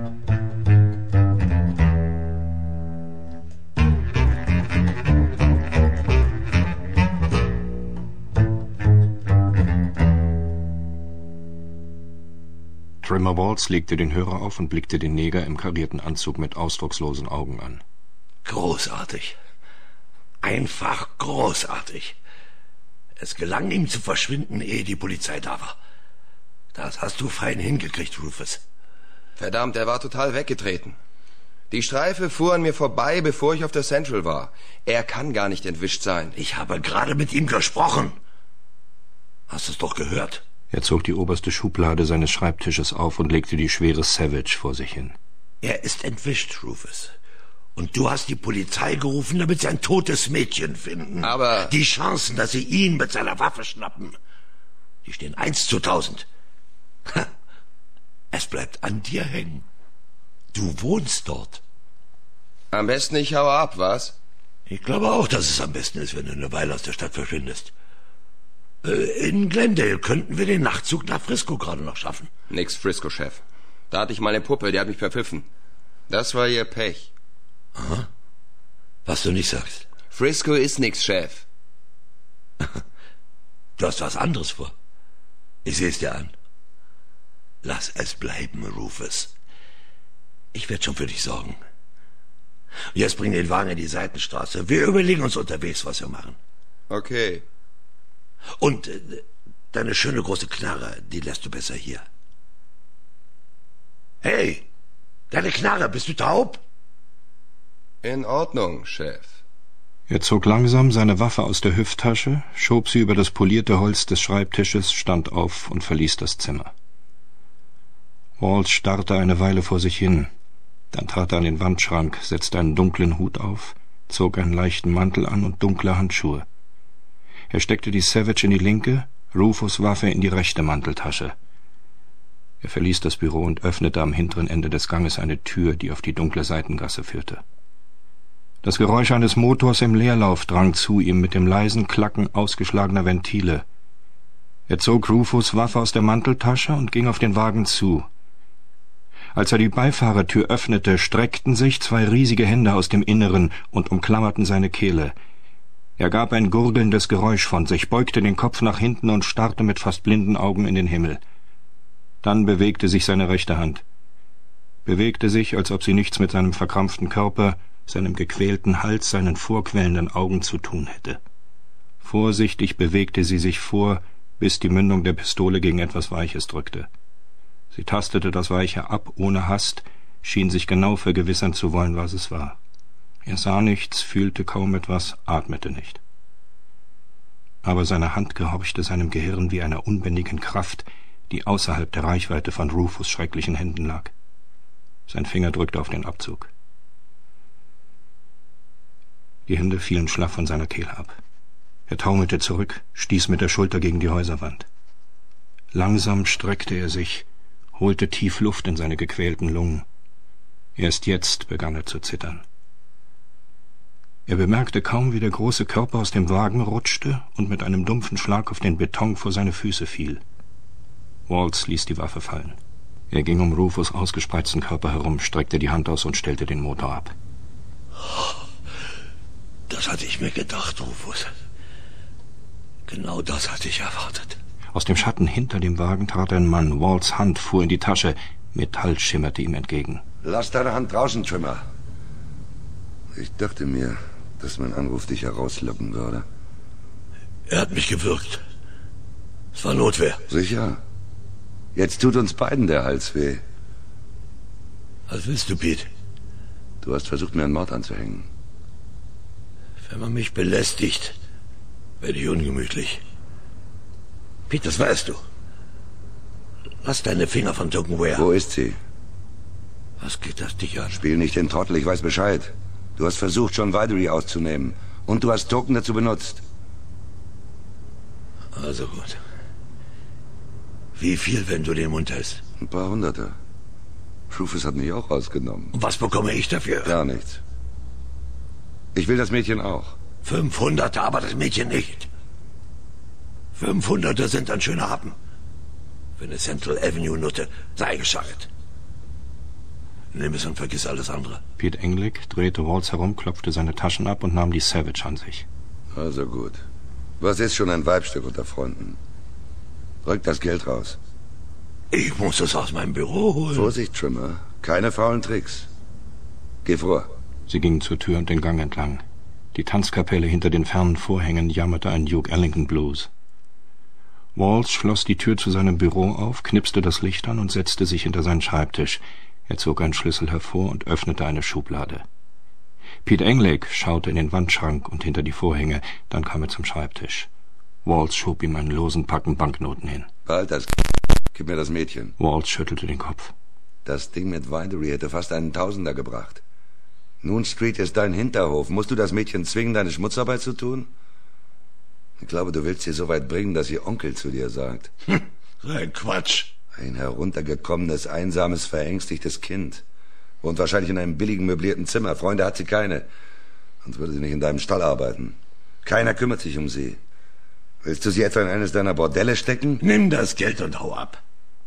Trimmer Waltz legte den Hörer auf und blickte den Neger im karierten Anzug mit ausdruckslosen Augen an. Großartig. Einfach großartig. Es gelang ihm zu verschwinden, ehe die Polizei da war. Das hast du fein hingekriegt, Rufus. Verdammt, er war total weggetreten. Die Streife fuhr an mir vorbei, bevor ich auf der Central war. Er kann gar nicht entwischt sein. Ich habe gerade mit ihm gesprochen. Hast du es doch gehört? Er zog die oberste Schublade seines Schreibtisches auf und legte die schwere Savage vor sich hin. Er ist entwischt, Rufus. Und du hast die Polizei gerufen, damit sie ein totes Mädchen finden. Aber... Die Chancen, dass sie ihn mit seiner Waffe schnappen, die stehen eins zu tausend. Es bleibt an dir hängen. Du wohnst dort. Am besten ich haue ab, was? Ich glaube auch, dass es am besten ist, wenn du eine Weile aus der Stadt verschwindest. In Glendale könnten wir den Nachtzug nach Frisco gerade noch schaffen. Nix Frisco, Chef. Da hatte ich mal eine Puppe, die hat mich verpfiffen. Das war ihr Pech. Aha. Was du nicht sagst. Frisco ist nix, Chef. Du hast was anderes vor. Ich seh's dir an. Lass es bleiben, Rufus. Ich werde schon für dich sorgen. Jetzt bring den Wagen in die Seitenstraße. Wir überlegen uns unterwegs, was wir machen. Okay. Und äh, deine schöne große Knarre, die lässt du besser hier. Hey, deine Knarre, bist du taub? In Ordnung, Chef. Er zog langsam seine Waffe aus der Hüfttasche, schob sie über das polierte Holz des Schreibtisches, stand auf und verließ das Zimmer. Waltz starrte eine Weile vor sich hin. Dann trat er an den Wandschrank, setzte einen dunklen Hut auf, zog einen leichten Mantel an und dunkle Handschuhe. Er steckte die Savage in die linke, Rufus' Waffe in die rechte Manteltasche. Er verließ das Büro und öffnete am hinteren Ende des Ganges eine Tür, die auf die dunkle Seitengasse führte. Das Geräusch eines Motors im Leerlauf drang zu ihm mit dem leisen Klacken ausgeschlagener Ventile. Er zog Rufus' Waffe aus der Manteltasche und ging auf den Wagen zu. Als er die Beifahrertür öffnete, streckten sich zwei riesige Hände aus dem Inneren und umklammerten seine Kehle. Er gab ein gurgelndes Geräusch von sich, beugte den Kopf nach hinten und starrte mit fast blinden Augen in den Himmel. Dann bewegte sich seine rechte Hand. Bewegte sich, als ob sie nichts mit seinem verkrampften Körper, seinem gequälten Hals, seinen vorquellenden Augen zu tun hätte. Vorsichtig bewegte sie sich vor, bis die Mündung der Pistole gegen etwas Weiches drückte. Sie tastete das Weiche ab, ohne Hast, schien sich genau vergewissern zu wollen, was es war. Er sah nichts, fühlte kaum etwas, atmete nicht. Aber seine Hand gehorchte seinem Gehirn wie einer unbändigen Kraft, die außerhalb der Reichweite von Rufus' schrecklichen Händen lag. Sein Finger drückte auf den Abzug. Die Hände fielen schlaff von seiner Kehle ab. Er taumelte zurück, stieß mit der Schulter gegen die Häuserwand. Langsam streckte er sich, holte tief Luft in seine gequälten Lungen. Erst jetzt begann er zu zittern. Er bemerkte kaum, wie der große Körper aus dem Wagen rutschte und mit einem dumpfen Schlag auf den Beton vor seine Füße fiel. Waltz ließ die Waffe fallen. Er ging um Rufus' ausgespreizten Körper herum, streckte die Hand aus und stellte den Motor ab. Das hatte ich mir gedacht, Rufus. Genau das hatte ich erwartet. Aus dem Schatten hinter dem Wagen trat ein Mann. Waltz' Hand fuhr in die Tasche. Metall schimmerte ihm entgegen. Lass deine Hand draußen, Trimmer. Ich dachte mir, dass mein Anruf dich herauslocken würde. Er hat mich gewürgt. Es war Notwehr. Sicher. Jetzt tut uns beiden der Hals weh. Was willst du, Pete? Du hast versucht, mir einen Mord anzuhängen. Wenn man mich belästigt, werde ich ungemütlich. Pete, das weißt du. Lass deine Finger von Token Ware. Wo ist sie? Was geht das dich an? Spiel nicht den Trottel, ich weiß Bescheid. Du hast versucht, John Widery auszunehmen. Und du hast Token dazu benutzt. Also gut. Wie viel, wenn du den Mund hältst? Ein paar Hunderte. Rufus hat mich auch rausgenommen. Und was bekomme ich dafür? Gar nichts. Ich will das Mädchen auch. Fünfhunderte, aber das Mädchen nicht. Fünfhunderte sind ein schöner Happen. Für eine Central Avenue Nutte sei gescheit. Nimm es und vergiss alles andere. Pete Englick drehte Waltz herum, klopfte seine Taschen ab und nahm die Savage an sich. Also gut. Was ist schon ein Weibstück unter Freunden? Rück das Geld raus. Ich muss es aus meinem Büro holen. Vorsicht, Trimmer. Keine faulen Tricks. Geh vor. Sie gingen zur Tür und den Gang entlang. Die Tanzkapelle hinter den fernen Vorhängen jammerte ein Duke Ellington Blues. Waltz schloss die Tür zu seinem Büro auf, knipste das Licht an und setzte sich hinter seinen Schreibtisch. Er zog einen Schlüssel hervor und öffnete eine Schublade. Pete Englick schaute in den Wandschrank und hinter die Vorhänge, dann kam er zum Schreibtisch. Waltz schob ihm einen losen Packen Banknoten hin. Behalt das. Gib mir das Mädchen. Waltz schüttelte den Kopf. Das Ding mit Widery hätte fast einen Tausender gebracht. Noon Street ist dein Hinterhof. Musst du das Mädchen zwingen, deine Schmutzarbeit zu tun? Ich glaube, du willst sie so weit bringen, dass ihr Onkel zu dir sagt. Hm, so ein Quatsch. Ein heruntergekommenes, einsames, verängstigtes Kind. Wohnt wahrscheinlich in einem billigen, möblierten Zimmer. Freunde hat sie keine. Sonst würde sie nicht in deinem Stall arbeiten. Keiner kümmert sich um sie. Willst du sie etwa in eines deiner Bordelle stecken? Nimm das Geld und hau ab.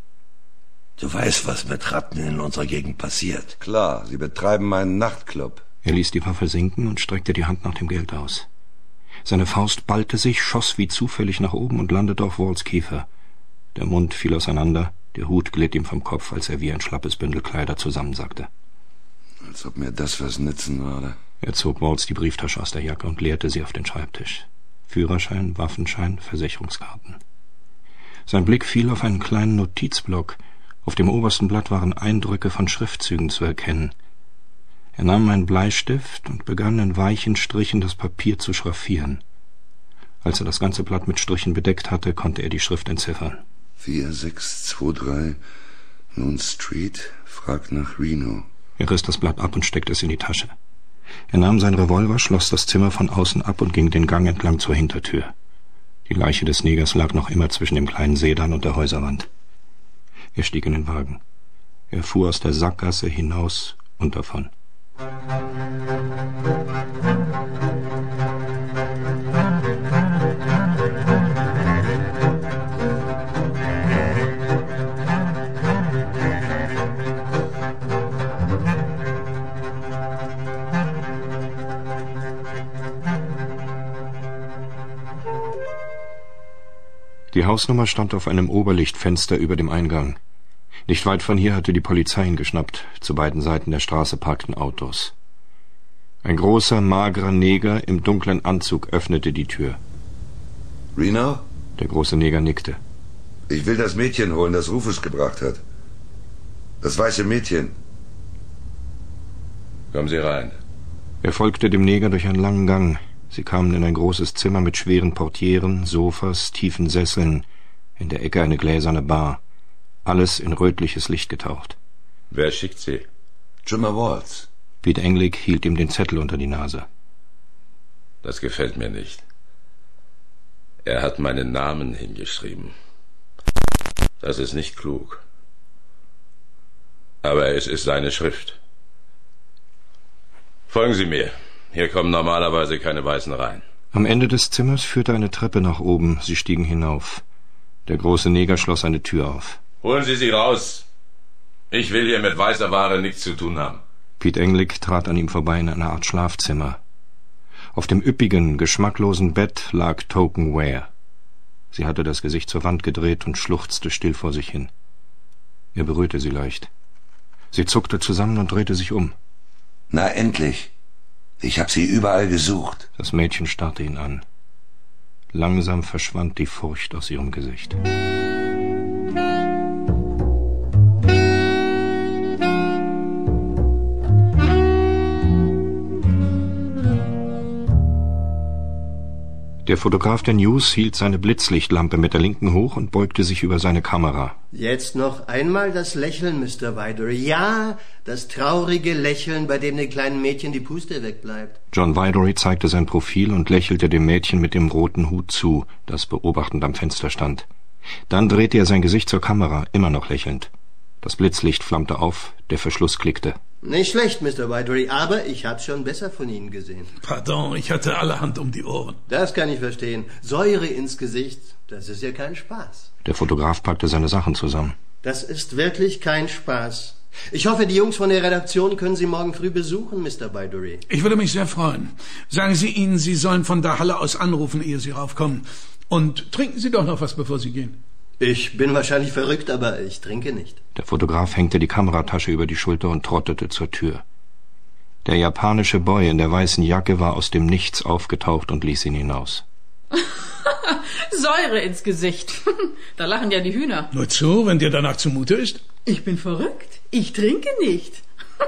Du weißt, was mit Ratten in unserer Gegend passiert. Klar, sie betreiben einen Nachtclub. Er ließ die Waffe sinken und streckte die Hand nach dem Geld aus. Seine Faust ballte sich, schoss wie zufällig nach oben und landete auf Waltz' Kiefer. Der Mund fiel auseinander, der Hut glitt ihm vom Kopf, als er wie ein schlappes Bündel Kleider zusammensackte. Als ob mir das was nützen würde. Er zog Waltz die Brieftasche aus der Jacke und leerte sie auf den Schreibtisch. Führerschein, Waffenschein, Versicherungskarten. Sein Blick fiel auf einen kleinen Notizblock. Auf dem obersten Blatt waren Eindrücke von Schriftzügen zu erkennen. Er nahm einen Bleistift und begann in weichen Strichen das Papier zu schraffieren. Als er das ganze Blatt mit Strichen bedeckt hatte, konnte er die Schrift entziffern. vier sechs zwei drei Noon Street, fragt nach Reno. Er riss das Blatt ab und steckte es in die Tasche. Er nahm seinen Revolver, schloss das Zimmer von außen ab und ging den Gang entlang zur Hintertür. Die Leiche des Negers lag noch immer zwischen dem kleinen Sedan und der Häuserwand. Er stieg in den Wagen. Er fuhr aus der Sackgasse hinaus und davon. Die Hausnummer stand auf einem Oberlichtfenster über dem Eingang. Nicht weit von hier hatte die Polizei ihn geschnappt. Zu beiden Seiten der Straße parkten Autos. Ein großer, magerer Neger im dunklen Anzug öffnete die Tür. Reno? Der große Neger nickte. Ich will das Mädchen holen, das Rufus gebracht hat. Das weiße Mädchen. Kommen Sie rein. Er folgte dem Neger durch einen langen Gang. Sie kamen in ein großes Zimmer mit schweren Portieren, Sofas, tiefen Sesseln, in der Ecke eine gläserne Bar. Alles in rötliches Licht getaucht. Wer schickt Sie? Trimmer Waltz. Pete Englick hielt ihm den Zettel unter die Nase. Das gefällt mir nicht. Er hat meinen Namen hingeschrieben. Das ist nicht klug. Aber es ist seine Schrift. Folgen Sie mir. Hier kommen normalerweise keine Weißen rein. Am Ende des Zimmers führte eine Treppe nach oben. Sie stiegen hinauf. Der große Neger schloss eine Tür auf. Holen Sie sie raus. Ich will hier mit weißer Ware nichts zu tun haben. Pete Englick trat an ihm vorbei in eine Art Schlafzimmer. Auf dem üppigen, geschmacklosen Bett lag Token Ware. Sie hatte das Gesicht zur Wand gedreht und schluchzte still vor sich hin. Er berührte sie leicht. Sie zuckte zusammen und drehte sich um. Na endlich. Ich habe sie überall gesucht. Das Mädchen starrte ihn an. Langsam verschwand die Furcht aus ihrem Gesicht. Der Fotograf der News hielt seine Blitzlichtlampe mit der linken hoch und beugte sich über seine Kamera. Jetzt noch einmal das Lächeln, Mister Widery. Ja, das traurige Lächeln, bei dem den kleinen Mädchen die Puste wegbleibt. John Widery zeigte sein Profil und lächelte dem Mädchen mit dem roten Hut zu, das beobachtend am Fenster stand. Dann drehte er sein Gesicht zur Kamera, immer noch lächelnd. Das Blitzlicht flammte auf, der Verschluss klickte. Nicht schlecht, Mister Widery, aber ich hab's schon besser von Ihnen gesehen. Pardon, ich hatte allerhand um die Ohren. Das kann ich verstehen. Säure ins Gesicht, das ist ja kein Spaß. Der Fotograf packte seine Sachen zusammen. Das ist wirklich kein Spaß. Ich hoffe, die Jungs von der Redaktion können Sie morgen früh besuchen, Mister Widery. Ich würde mich sehr freuen. Sagen Sie ihnen, Sie sollen von der Halle aus anrufen, ehe Sie raufkommen. Und trinken Sie doch noch was, bevor Sie gehen. Ich bin wahrscheinlich verrückt, aber ich trinke nicht. Der Fotograf hängte die Kameratasche über die Schulter und trottete zur Tür. Der japanische Boy in der weißen Jacke war aus dem Nichts aufgetaucht und ließ ihn hinaus. Säure ins Gesicht. Da lachen ja die Hühner. Nur zu, wenn dir danach zumute ist. Ich bin verrückt. Ich trinke nicht.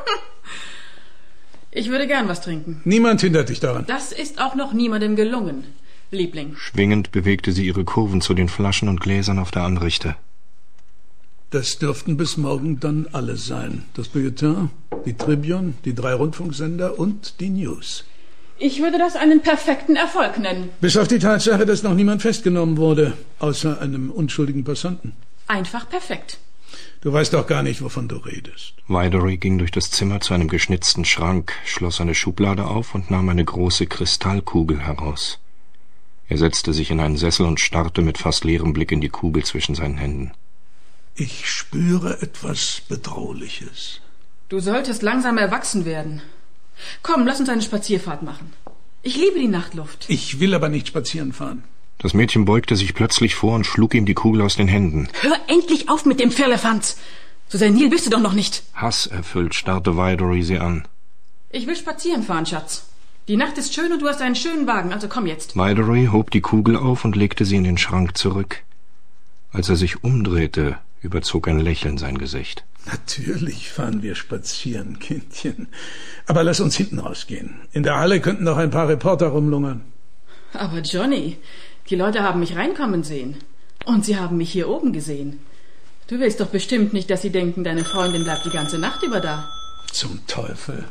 Ich würde gern was trinken. Niemand hindert dich daran. Das ist auch noch niemandem gelungen, Liebling. Schwingend bewegte sie ihre Kurven zu den Flaschen und Gläsern auf der Anrichte. Das dürften bis morgen dann alle sein. Das Bulletin, die Tribune, die drei Rundfunksender und die News. Ich würde das einen perfekten Erfolg nennen. Bis auf die Tatsache, dass noch niemand festgenommen wurde, außer einem unschuldigen Passanten. Einfach perfekt. Du weißt doch gar nicht, wovon du redest. Widery ging durch das Zimmer zu einem geschnitzten Schrank, schloss eine Schublade auf und nahm eine große Kristallkugel heraus. Er setzte sich in einen Sessel und starrte mit fast leerem Blick in die Kugel zwischen seinen Händen. Ich spüre etwas Bedrohliches. Du solltest langsam erwachsen werden. Komm, lass uns eine Spazierfahrt machen. Ich liebe die Nachtluft. Ich will aber nicht spazieren fahren. Das Mädchen beugte sich plötzlich vor und schlug ihm die Kugel aus den Händen. Hör endlich auf mit dem Firlefanz. So senil bist du doch noch nicht. Hasserfüllt starrte Widery sie an. Ich will spazieren fahren, Schatz. Die Nacht ist schön und du hast einen schönen Wagen, also komm jetzt. Widery hob die Kugel auf und legte sie in den Schrank zurück. Als er sich umdrehte, überzog ein Lächeln sein Gesicht. Natürlich fahren wir spazieren, Kindchen. Aber lass uns hinten rausgehen. In der Halle könnten noch ein paar Reporter rumlungern. Aber Johnny, die Leute haben mich reinkommen sehen. Und sie haben mich hier oben gesehen. Du willst doch bestimmt nicht, dass sie denken, deine Freundin bleibt die ganze Nacht über da. Zum Teufel.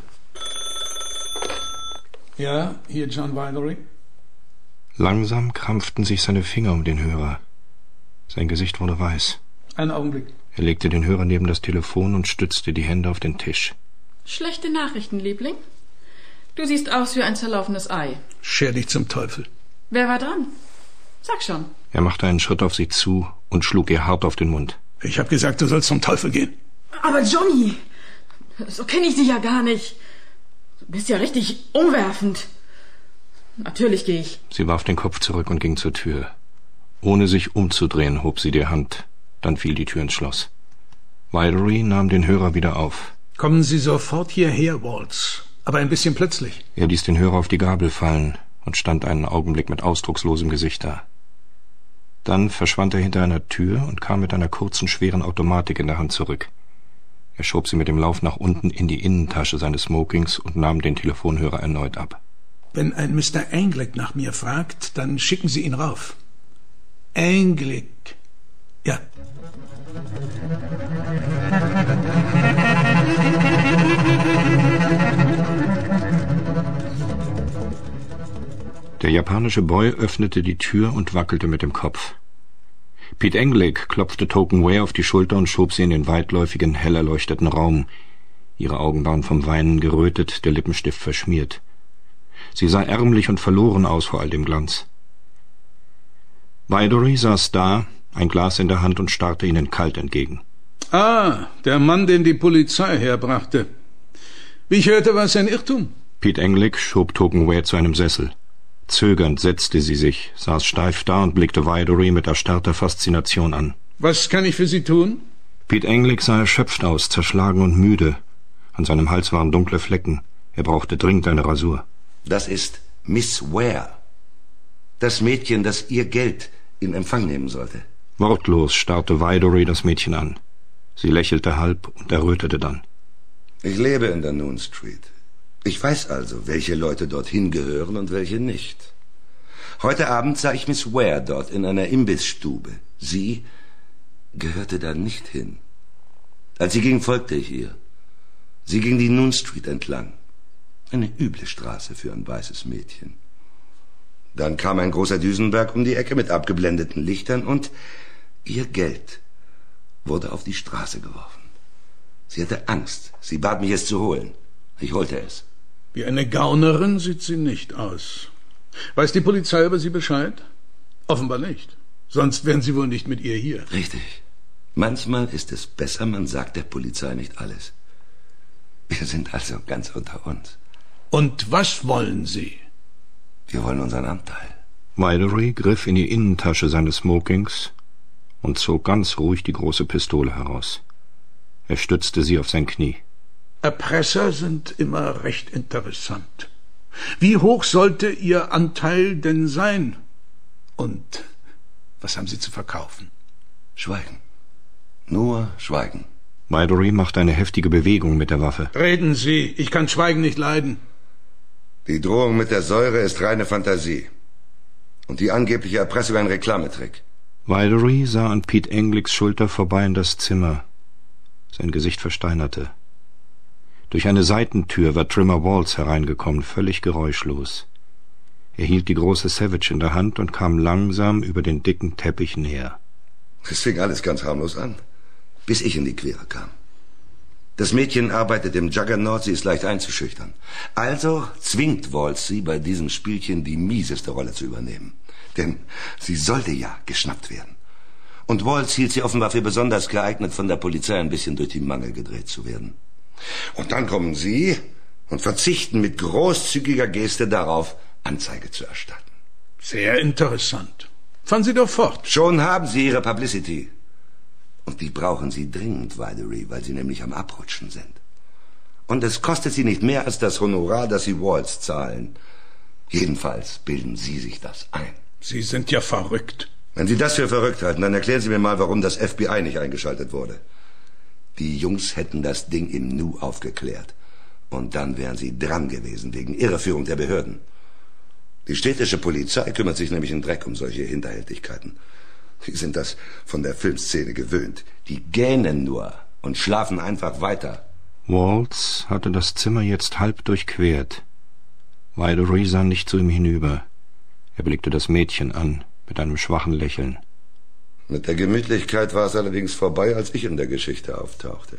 Ja, hier John Widery. Langsam krampften sich seine Finger um den Hörer. Sein Gesicht wurde weiß. Einen Augenblick. Er legte den Hörer neben das Telefon und stützte die Hände auf den Tisch. Schlechte Nachrichten, Liebling. Du siehst aus wie ein zerlaufenes Ei. Scher dich zum Teufel. Wer war dran? Sag schon. Er machte einen Schritt auf sie zu und schlug ihr hart auf den Mund. Ich hab gesagt, du sollst zum Teufel gehen. Aber Johnny, so kenne ich dich ja gar nicht. Du bist ja richtig umwerfend. Natürlich gehe ich. Sie warf den Kopf zurück und ging zur Tür. Ohne sich umzudrehen, hob sie die Hand. Dann fiel die Tür ins Schloss. Widery nahm den Hörer wieder auf. Kommen Sie sofort hierher, Waltz. Aber ein bisschen plötzlich. Er ließ den Hörer auf die Gabel fallen und stand einen Augenblick mit ausdruckslosem Gesicht da. Dann verschwand er hinter einer Tür und kam mit einer kurzen, schweren Automatik in der Hand zurück. Er schob sie mit dem Lauf nach unten in die Innentasche seines Smokings und nahm den Telefonhörer erneut ab. Wenn ein Mister Englick nach mir fragt, dann schicken Sie ihn rauf. Englick. Ja. Der japanische Boy öffnete die Tür und wackelte mit dem Kopf. Pete Englick klopfte Token Ware auf die Schulter und schob sie in den weitläufigen, hell erleuchteten Raum. Ihre Augen waren vom Weinen gerötet, der Lippenstift verschmiert. Sie sah ärmlich und verloren aus vor all dem Glanz. Vidory saß da, ein Glas in der Hand und starrte ihnen kalt entgegen. Ah, der Mann, den die Polizei herbrachte. Wie ich hörte, war es ein Irrtum. Pete Englick schob Token Ware zu einem Sessel. Zögernd setzte sie sich, saß steif da und blickte Vidory mit erstarrter Faszination an. Was kann ich für Sie tun? Pete Englick sah erschöpft aus, zerschlagen und müde. An seinem Hals waren dunkle Flecken. Er brauchte dringend eine Rasur. Das ist Miss Ware. Das Mädchen, das Ihr Geld in Empfang nehmen sollte. Wortlos starrte Vidory das Mädchen an. Sie lächelte halb und errötete dann. Ich lebe in der Noon Street. Ich weiß also, welche Leute dorthin gehören und welche nicht. Heute Abend sah ich Miss Ware dort in einer Imbissstube. Sie gehörte da nicht hin. Als sie ging, folgte ich ihr. Sie ging die Noon Street entlang. Eine üble Straße für ein weißes Mädchen. Dann kam ein großer Düsenberg um die Ecke mit abgeblendeten Lichtern und ihr Geld wurde auf die Straße geworfen. Sie hatte Angst. Sie bat mich, es zu holen. Ich holte es. Wie eine Gaunerin sieht sie nicht aus. Weiß die Polizei über Sie Bescheid? Offenbar nicht. Sonst wären Sie wohl nicht mit ihr hier. Richtig. Manchmal ist es besser, man sagt der Polizei nicht alles. Wir sind also ganz unter uns. Und was wollen Sie? Wir wollen unseren Anteil. Vidory griff in die Innentasche seines Smokings und zog ganz ruhig die große Pistole heraus. Er stützte sie auf sein Knie. Erpresser sind immer recht interessant. Wie hoch sollte Ihr Anteil denn sein? Und was haben Sie zu verkaufen? Schweigen. Nur Schweigen. Vidory machte eine heftige Bewegung mit der Waffe. Reden Sie, ich kann Schweigen nicht leiden. Die Drohung mit der Säure ist reine Fantasie. Und die angebliche Erpressung ein Reklametrick. Vidory sah an Pete Englicks Schulter vorbei in das Zimmer. Sein Gesicht versteinerte. Durch eine Seitentür war Trimmer Walls hereingekommen, völlig geräuschlos. Er hielt die große Savage in der Hand und kam langsam über den dicken Teppich näher. Es fing alles ganz harmlos an, bis ich in die Quere kam. Das Mädchen arbeitet im Juggernaut, sie ist leicht einzuschüchtern. Also zwingt Walls sie, bei diesem Spielchen die mieseste Rolle zu übernehmen. Denn sie sollte ja geschnappt werden. Und Walls hielt sie offenbar für besonders geeignet, von der Polizei ein bisschen durch die Mangel gedreht zu werden. Und dann kommen Sie und verzichten mit großzügiger Geste darauf, Anzeige zu erstatten. Sehr interessant. Fahren Sie doch fort. Schon haben Sie Ihre Publicity. Und die brauchen Sie dringend, Vidory, weil Sie nämlich am Abrutschen sind. Und es kostet Sie nicht mehr als das Honorar, das Sie Walls zahlen. Jedenfalls bilden Sie sich das ein. Sie sind ja verrückt. Wenn Sie das für verrückt halten, dann erklären Sie mir mal, warum das F B I nicht eingeschaltet wurde. Die Jungs hätten das Ding im Nu aufgeklärt. Und dann wären sie dran gewesen wegen Irreführung der Behörden. Die städtische Polizei kümmert sich nämlich in Dreck um solche Hinterhältigkeiten. Die sind das von der Filmszene gewöhnt. Die gähnen nur und schlafen einfach weiter. Walls hatte das Zimmer jetzt halb durchquert. Vidory sah nicht zu ihm hinüber. Er blickte das Mädchen an, mit einem schwachen Lächeln. Mit der Gemütlichkeit war es allerdings vorbei, als ich in der Geschichte auftauchte.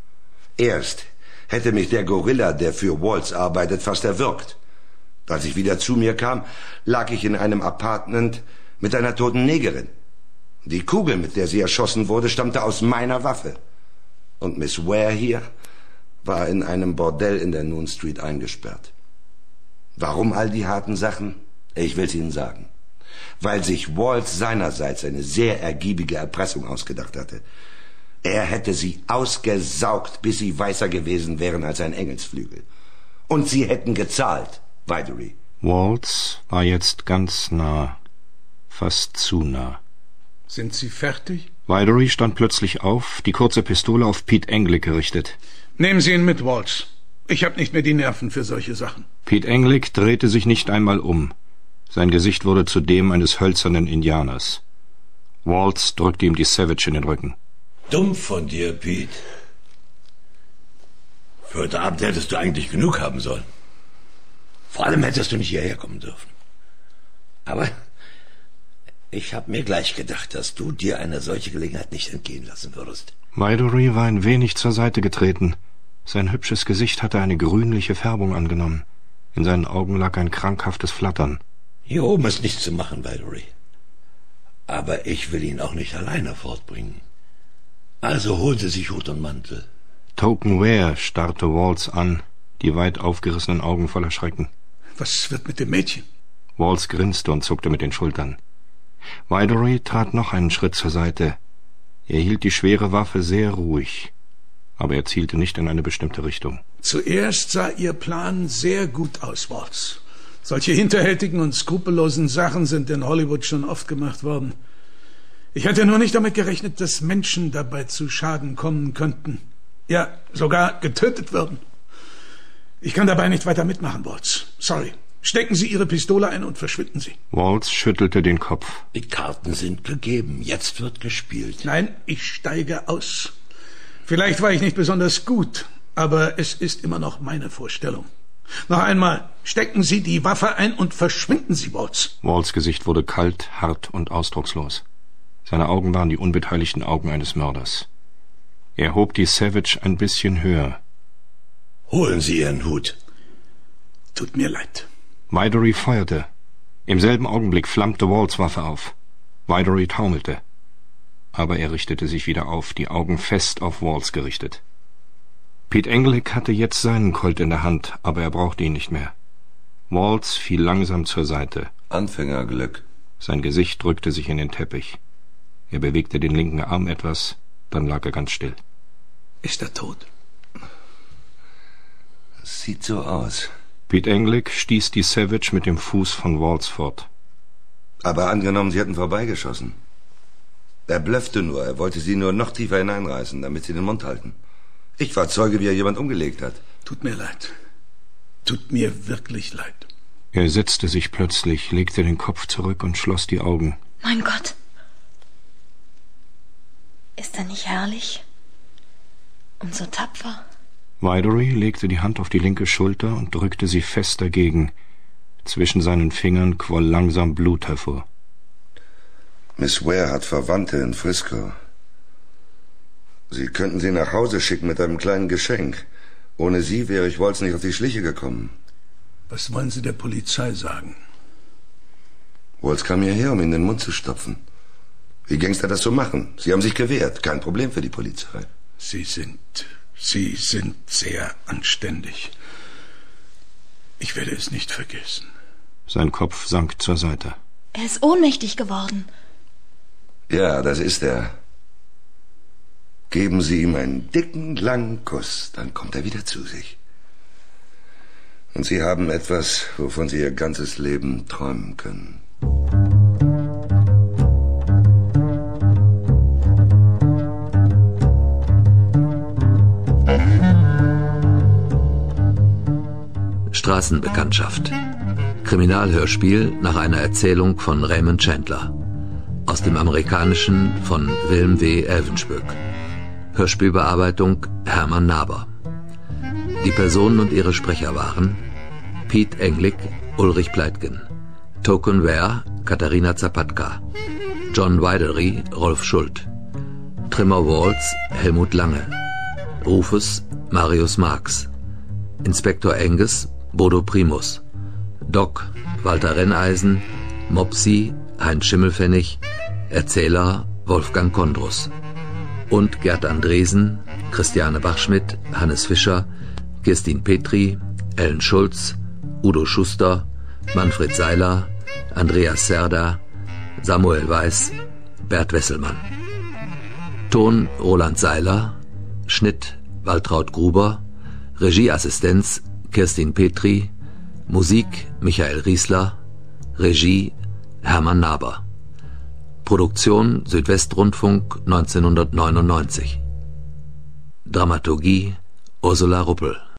Erst hätte mich der Gorilla, der für Walls arbeitet, fast erwürgt. Als ich wieder zu mir kam, lag ich in einem Appartement mit einer toten Negerin. Die Kugel, mit der sie erschossen wurde, stammte aus meiner Waffe. Und Miss Ware hier war in einem Bordell in der Noon Street eingesperrt. Warum all die harten Sachen? Ich will's Ihnen sagen. Weil sich Walls seinerseits eine sehr ergiebige Erpressung ausgedacht hatte. Er hätte sie ausgesaugt, bis sie weißer gewesen wären als ein Engelsflügel. Und sie hätten gezahlt, Vidory. Walls war jetzt ganz nah, fast zu nah. Sind Sie fertig? Vidory stand plötzlich auf, die kurze Pistole auf Pete Englick gerichtet. Nehmen Sie ihn mit, Walls. Ich habe nicht mehr die Nerven für solche Sachen. Pete Englick drehte sich nicht einmal um. Sein Gesicht wurde zu dem eines hölzernen Indianers. Walls drückte ihm die Savage in den Rücken. Dumm von dir, Pete. Für heute Abend hättest du eigentlich genug haben sollen. Vor allem hättest du nicht hierher kommen dürfen. Aber Ich habe mir gleich gedacht, dass du dir eine solche Gelegenheit nicht entgehen lassen würdest. Vidory war ein wenig zur Seite getreten. Sein hübsches Gesicht hatte eine grünliche Färbung angenommen. In seinen Augen lag ein krankhaftes Flattern. Hier oben ist nichts zu machen, Vidory. Aber ich will ihn auch nicht alleine fortbringen. Also holen Sie sich Hut und Mantel. Token Ware starrte Waltz an, die weit aufgerissenen Augen voller Schrecken. Was wird mit dem Mädchen? Waltz grinste und zuckte mit den Schultern. Vidory trat noch einen Schritt zur Seite. Er hielt die schwere Waffe sehr ruhig, aber er zielte nicht in eine bestimmte Richtung. Zuerst sah Ihr Plan sehr gut aus, Waltz. Solche hinterhältigen und skrupellosen Sachen sind in Hollywood schon oft gemacht worden. Ich hatte nur nicht damit gerechnet, dass Menschen dabei zu Schaden kommen könnten. Ja, sogar getötet würden. Ich kann dabei nicht weiter mitmachen, Waltz. Sorry. Stecken Sie Ihre Pistole ein und verschwinden Sie. Waltz schüttelte den Kopf. Die Karten sind gegeben. Jetzt wird gespielt. Nein, ich steige aus. Vielleicht war ich nicht besonders gut, aber es ist immer noch meine Vorstellung. Noch einmal, stecken Sie die Waffe ein und verschwinden Sie, Waltz. Waltz' Gesicht wurde kalt, hart und ausdruckslos. Seine Augen waren die unbeteiligten Augen eines Mörders. Er hob die Savage ein bisschen höher. Holen Sie Ihren Hut. Tut mir leid. Vidory feuerte. Im selben Augenblick flammte Waltz' Waffe auf. Vidory taumelte. Aber er richtete sich wieder auf, die Augen fest auf Waltz gerichtet. Pete Englund hatte jetzt seinen Colt in der Hand, aber er brauchte ihn nicht mehr. Waltz fiel langsam zur Seite. Anfängerglück. Sein Gesicht drückte sich in den Teppich. Er bewegte den linken Arm etwas, dann lag er ganz still. Ist er tot? Sieht so aus. Pete Englund stieß die Savage mit dem Fuß von Waltz fort. Aber angenommen, Sie hätten vorbeigeschossen. Er blöffte nur, er wollte Sie nur noch tiefer hineinreißen, damit Sie den Mund halten. Ich war Zeuge, wie er jemand umgelegt hat. Tut mir leid. Tut mir wirklich leid. Er setzte sich plötzlich, legte den Kopf zurück und schloss die Augen. Mein Gott. Ist er nicht herrlich? Und so tapfer? Vidory legte die Hand auf die linke Schulter und drückte sie fest dagegen. Zwischen seinen Fingern quoll langsam Blut hervor. Miss Ware hat Verwandte in Frisco. Sie könnten sie nach Hause schicken mit einem kleinen Geschenk. Ohne sie wäre ich Waltz nicht auf die Schliche gekommen. Was wollen Sie der Polizei sagen? Waltz kam hierher, um Ihnen den Mund zu stopfen. Wie Gangster das so machen? Sie haben sich gewehrt. Kein Problem für die Polizei. Sie sind... Sie sind sehr anständig. Ich werde es nicht vergessen. Sein Kopf sank zur Seite. Er ist ohnmächtig geworden. Ja, das ist er. Geben Sie ihm einen dicken, langen Kuss, dann kommt er wieder zu sich. Und Sie haben etwas, wovon Sie Ihr ganzes Leben träumen können. Straßenbekanntschaft. Kriminalhörspiel nach einer Erzählung von Raymond Chandler. Aus dem Amerikanischen von Wilm W. Elvenspöck. Hörspielbearbeitung Hermann Naber. Die Personen und ihre Sprecher waren Pete Englund, Ulrich Pleitgen, Token Ware, Katharina Zapatka, John Vidory, Rolf Schult, Trimmer Waltz, Helmut Lange, Rufus, Marius Marx, Inspektor Angus, Bodo Primus, Doc, Walter Renneisen, Mopsi, Heinz Schimmelpfennig, Erzähler, Wolfgang Kondrus und Gerd Andresen, Christiane Bachschmidt, Hannes Fischer, Kirstin Petri, Ellen Schulz, Udo Schuster, Manfred Seiler, Andreas Serda, Samuel Weiß, Bert Wesselmann. Ton Roland Seiler, Schnitt Waltraud Gruber, Regieassistenz Kirstin Petri, Musik Michael Riesler, Regie Hermann Naber. Produktion Südwestrundfunk neunzehnhundertneunundneunzig. Dramaturgie Ursula Ruppel.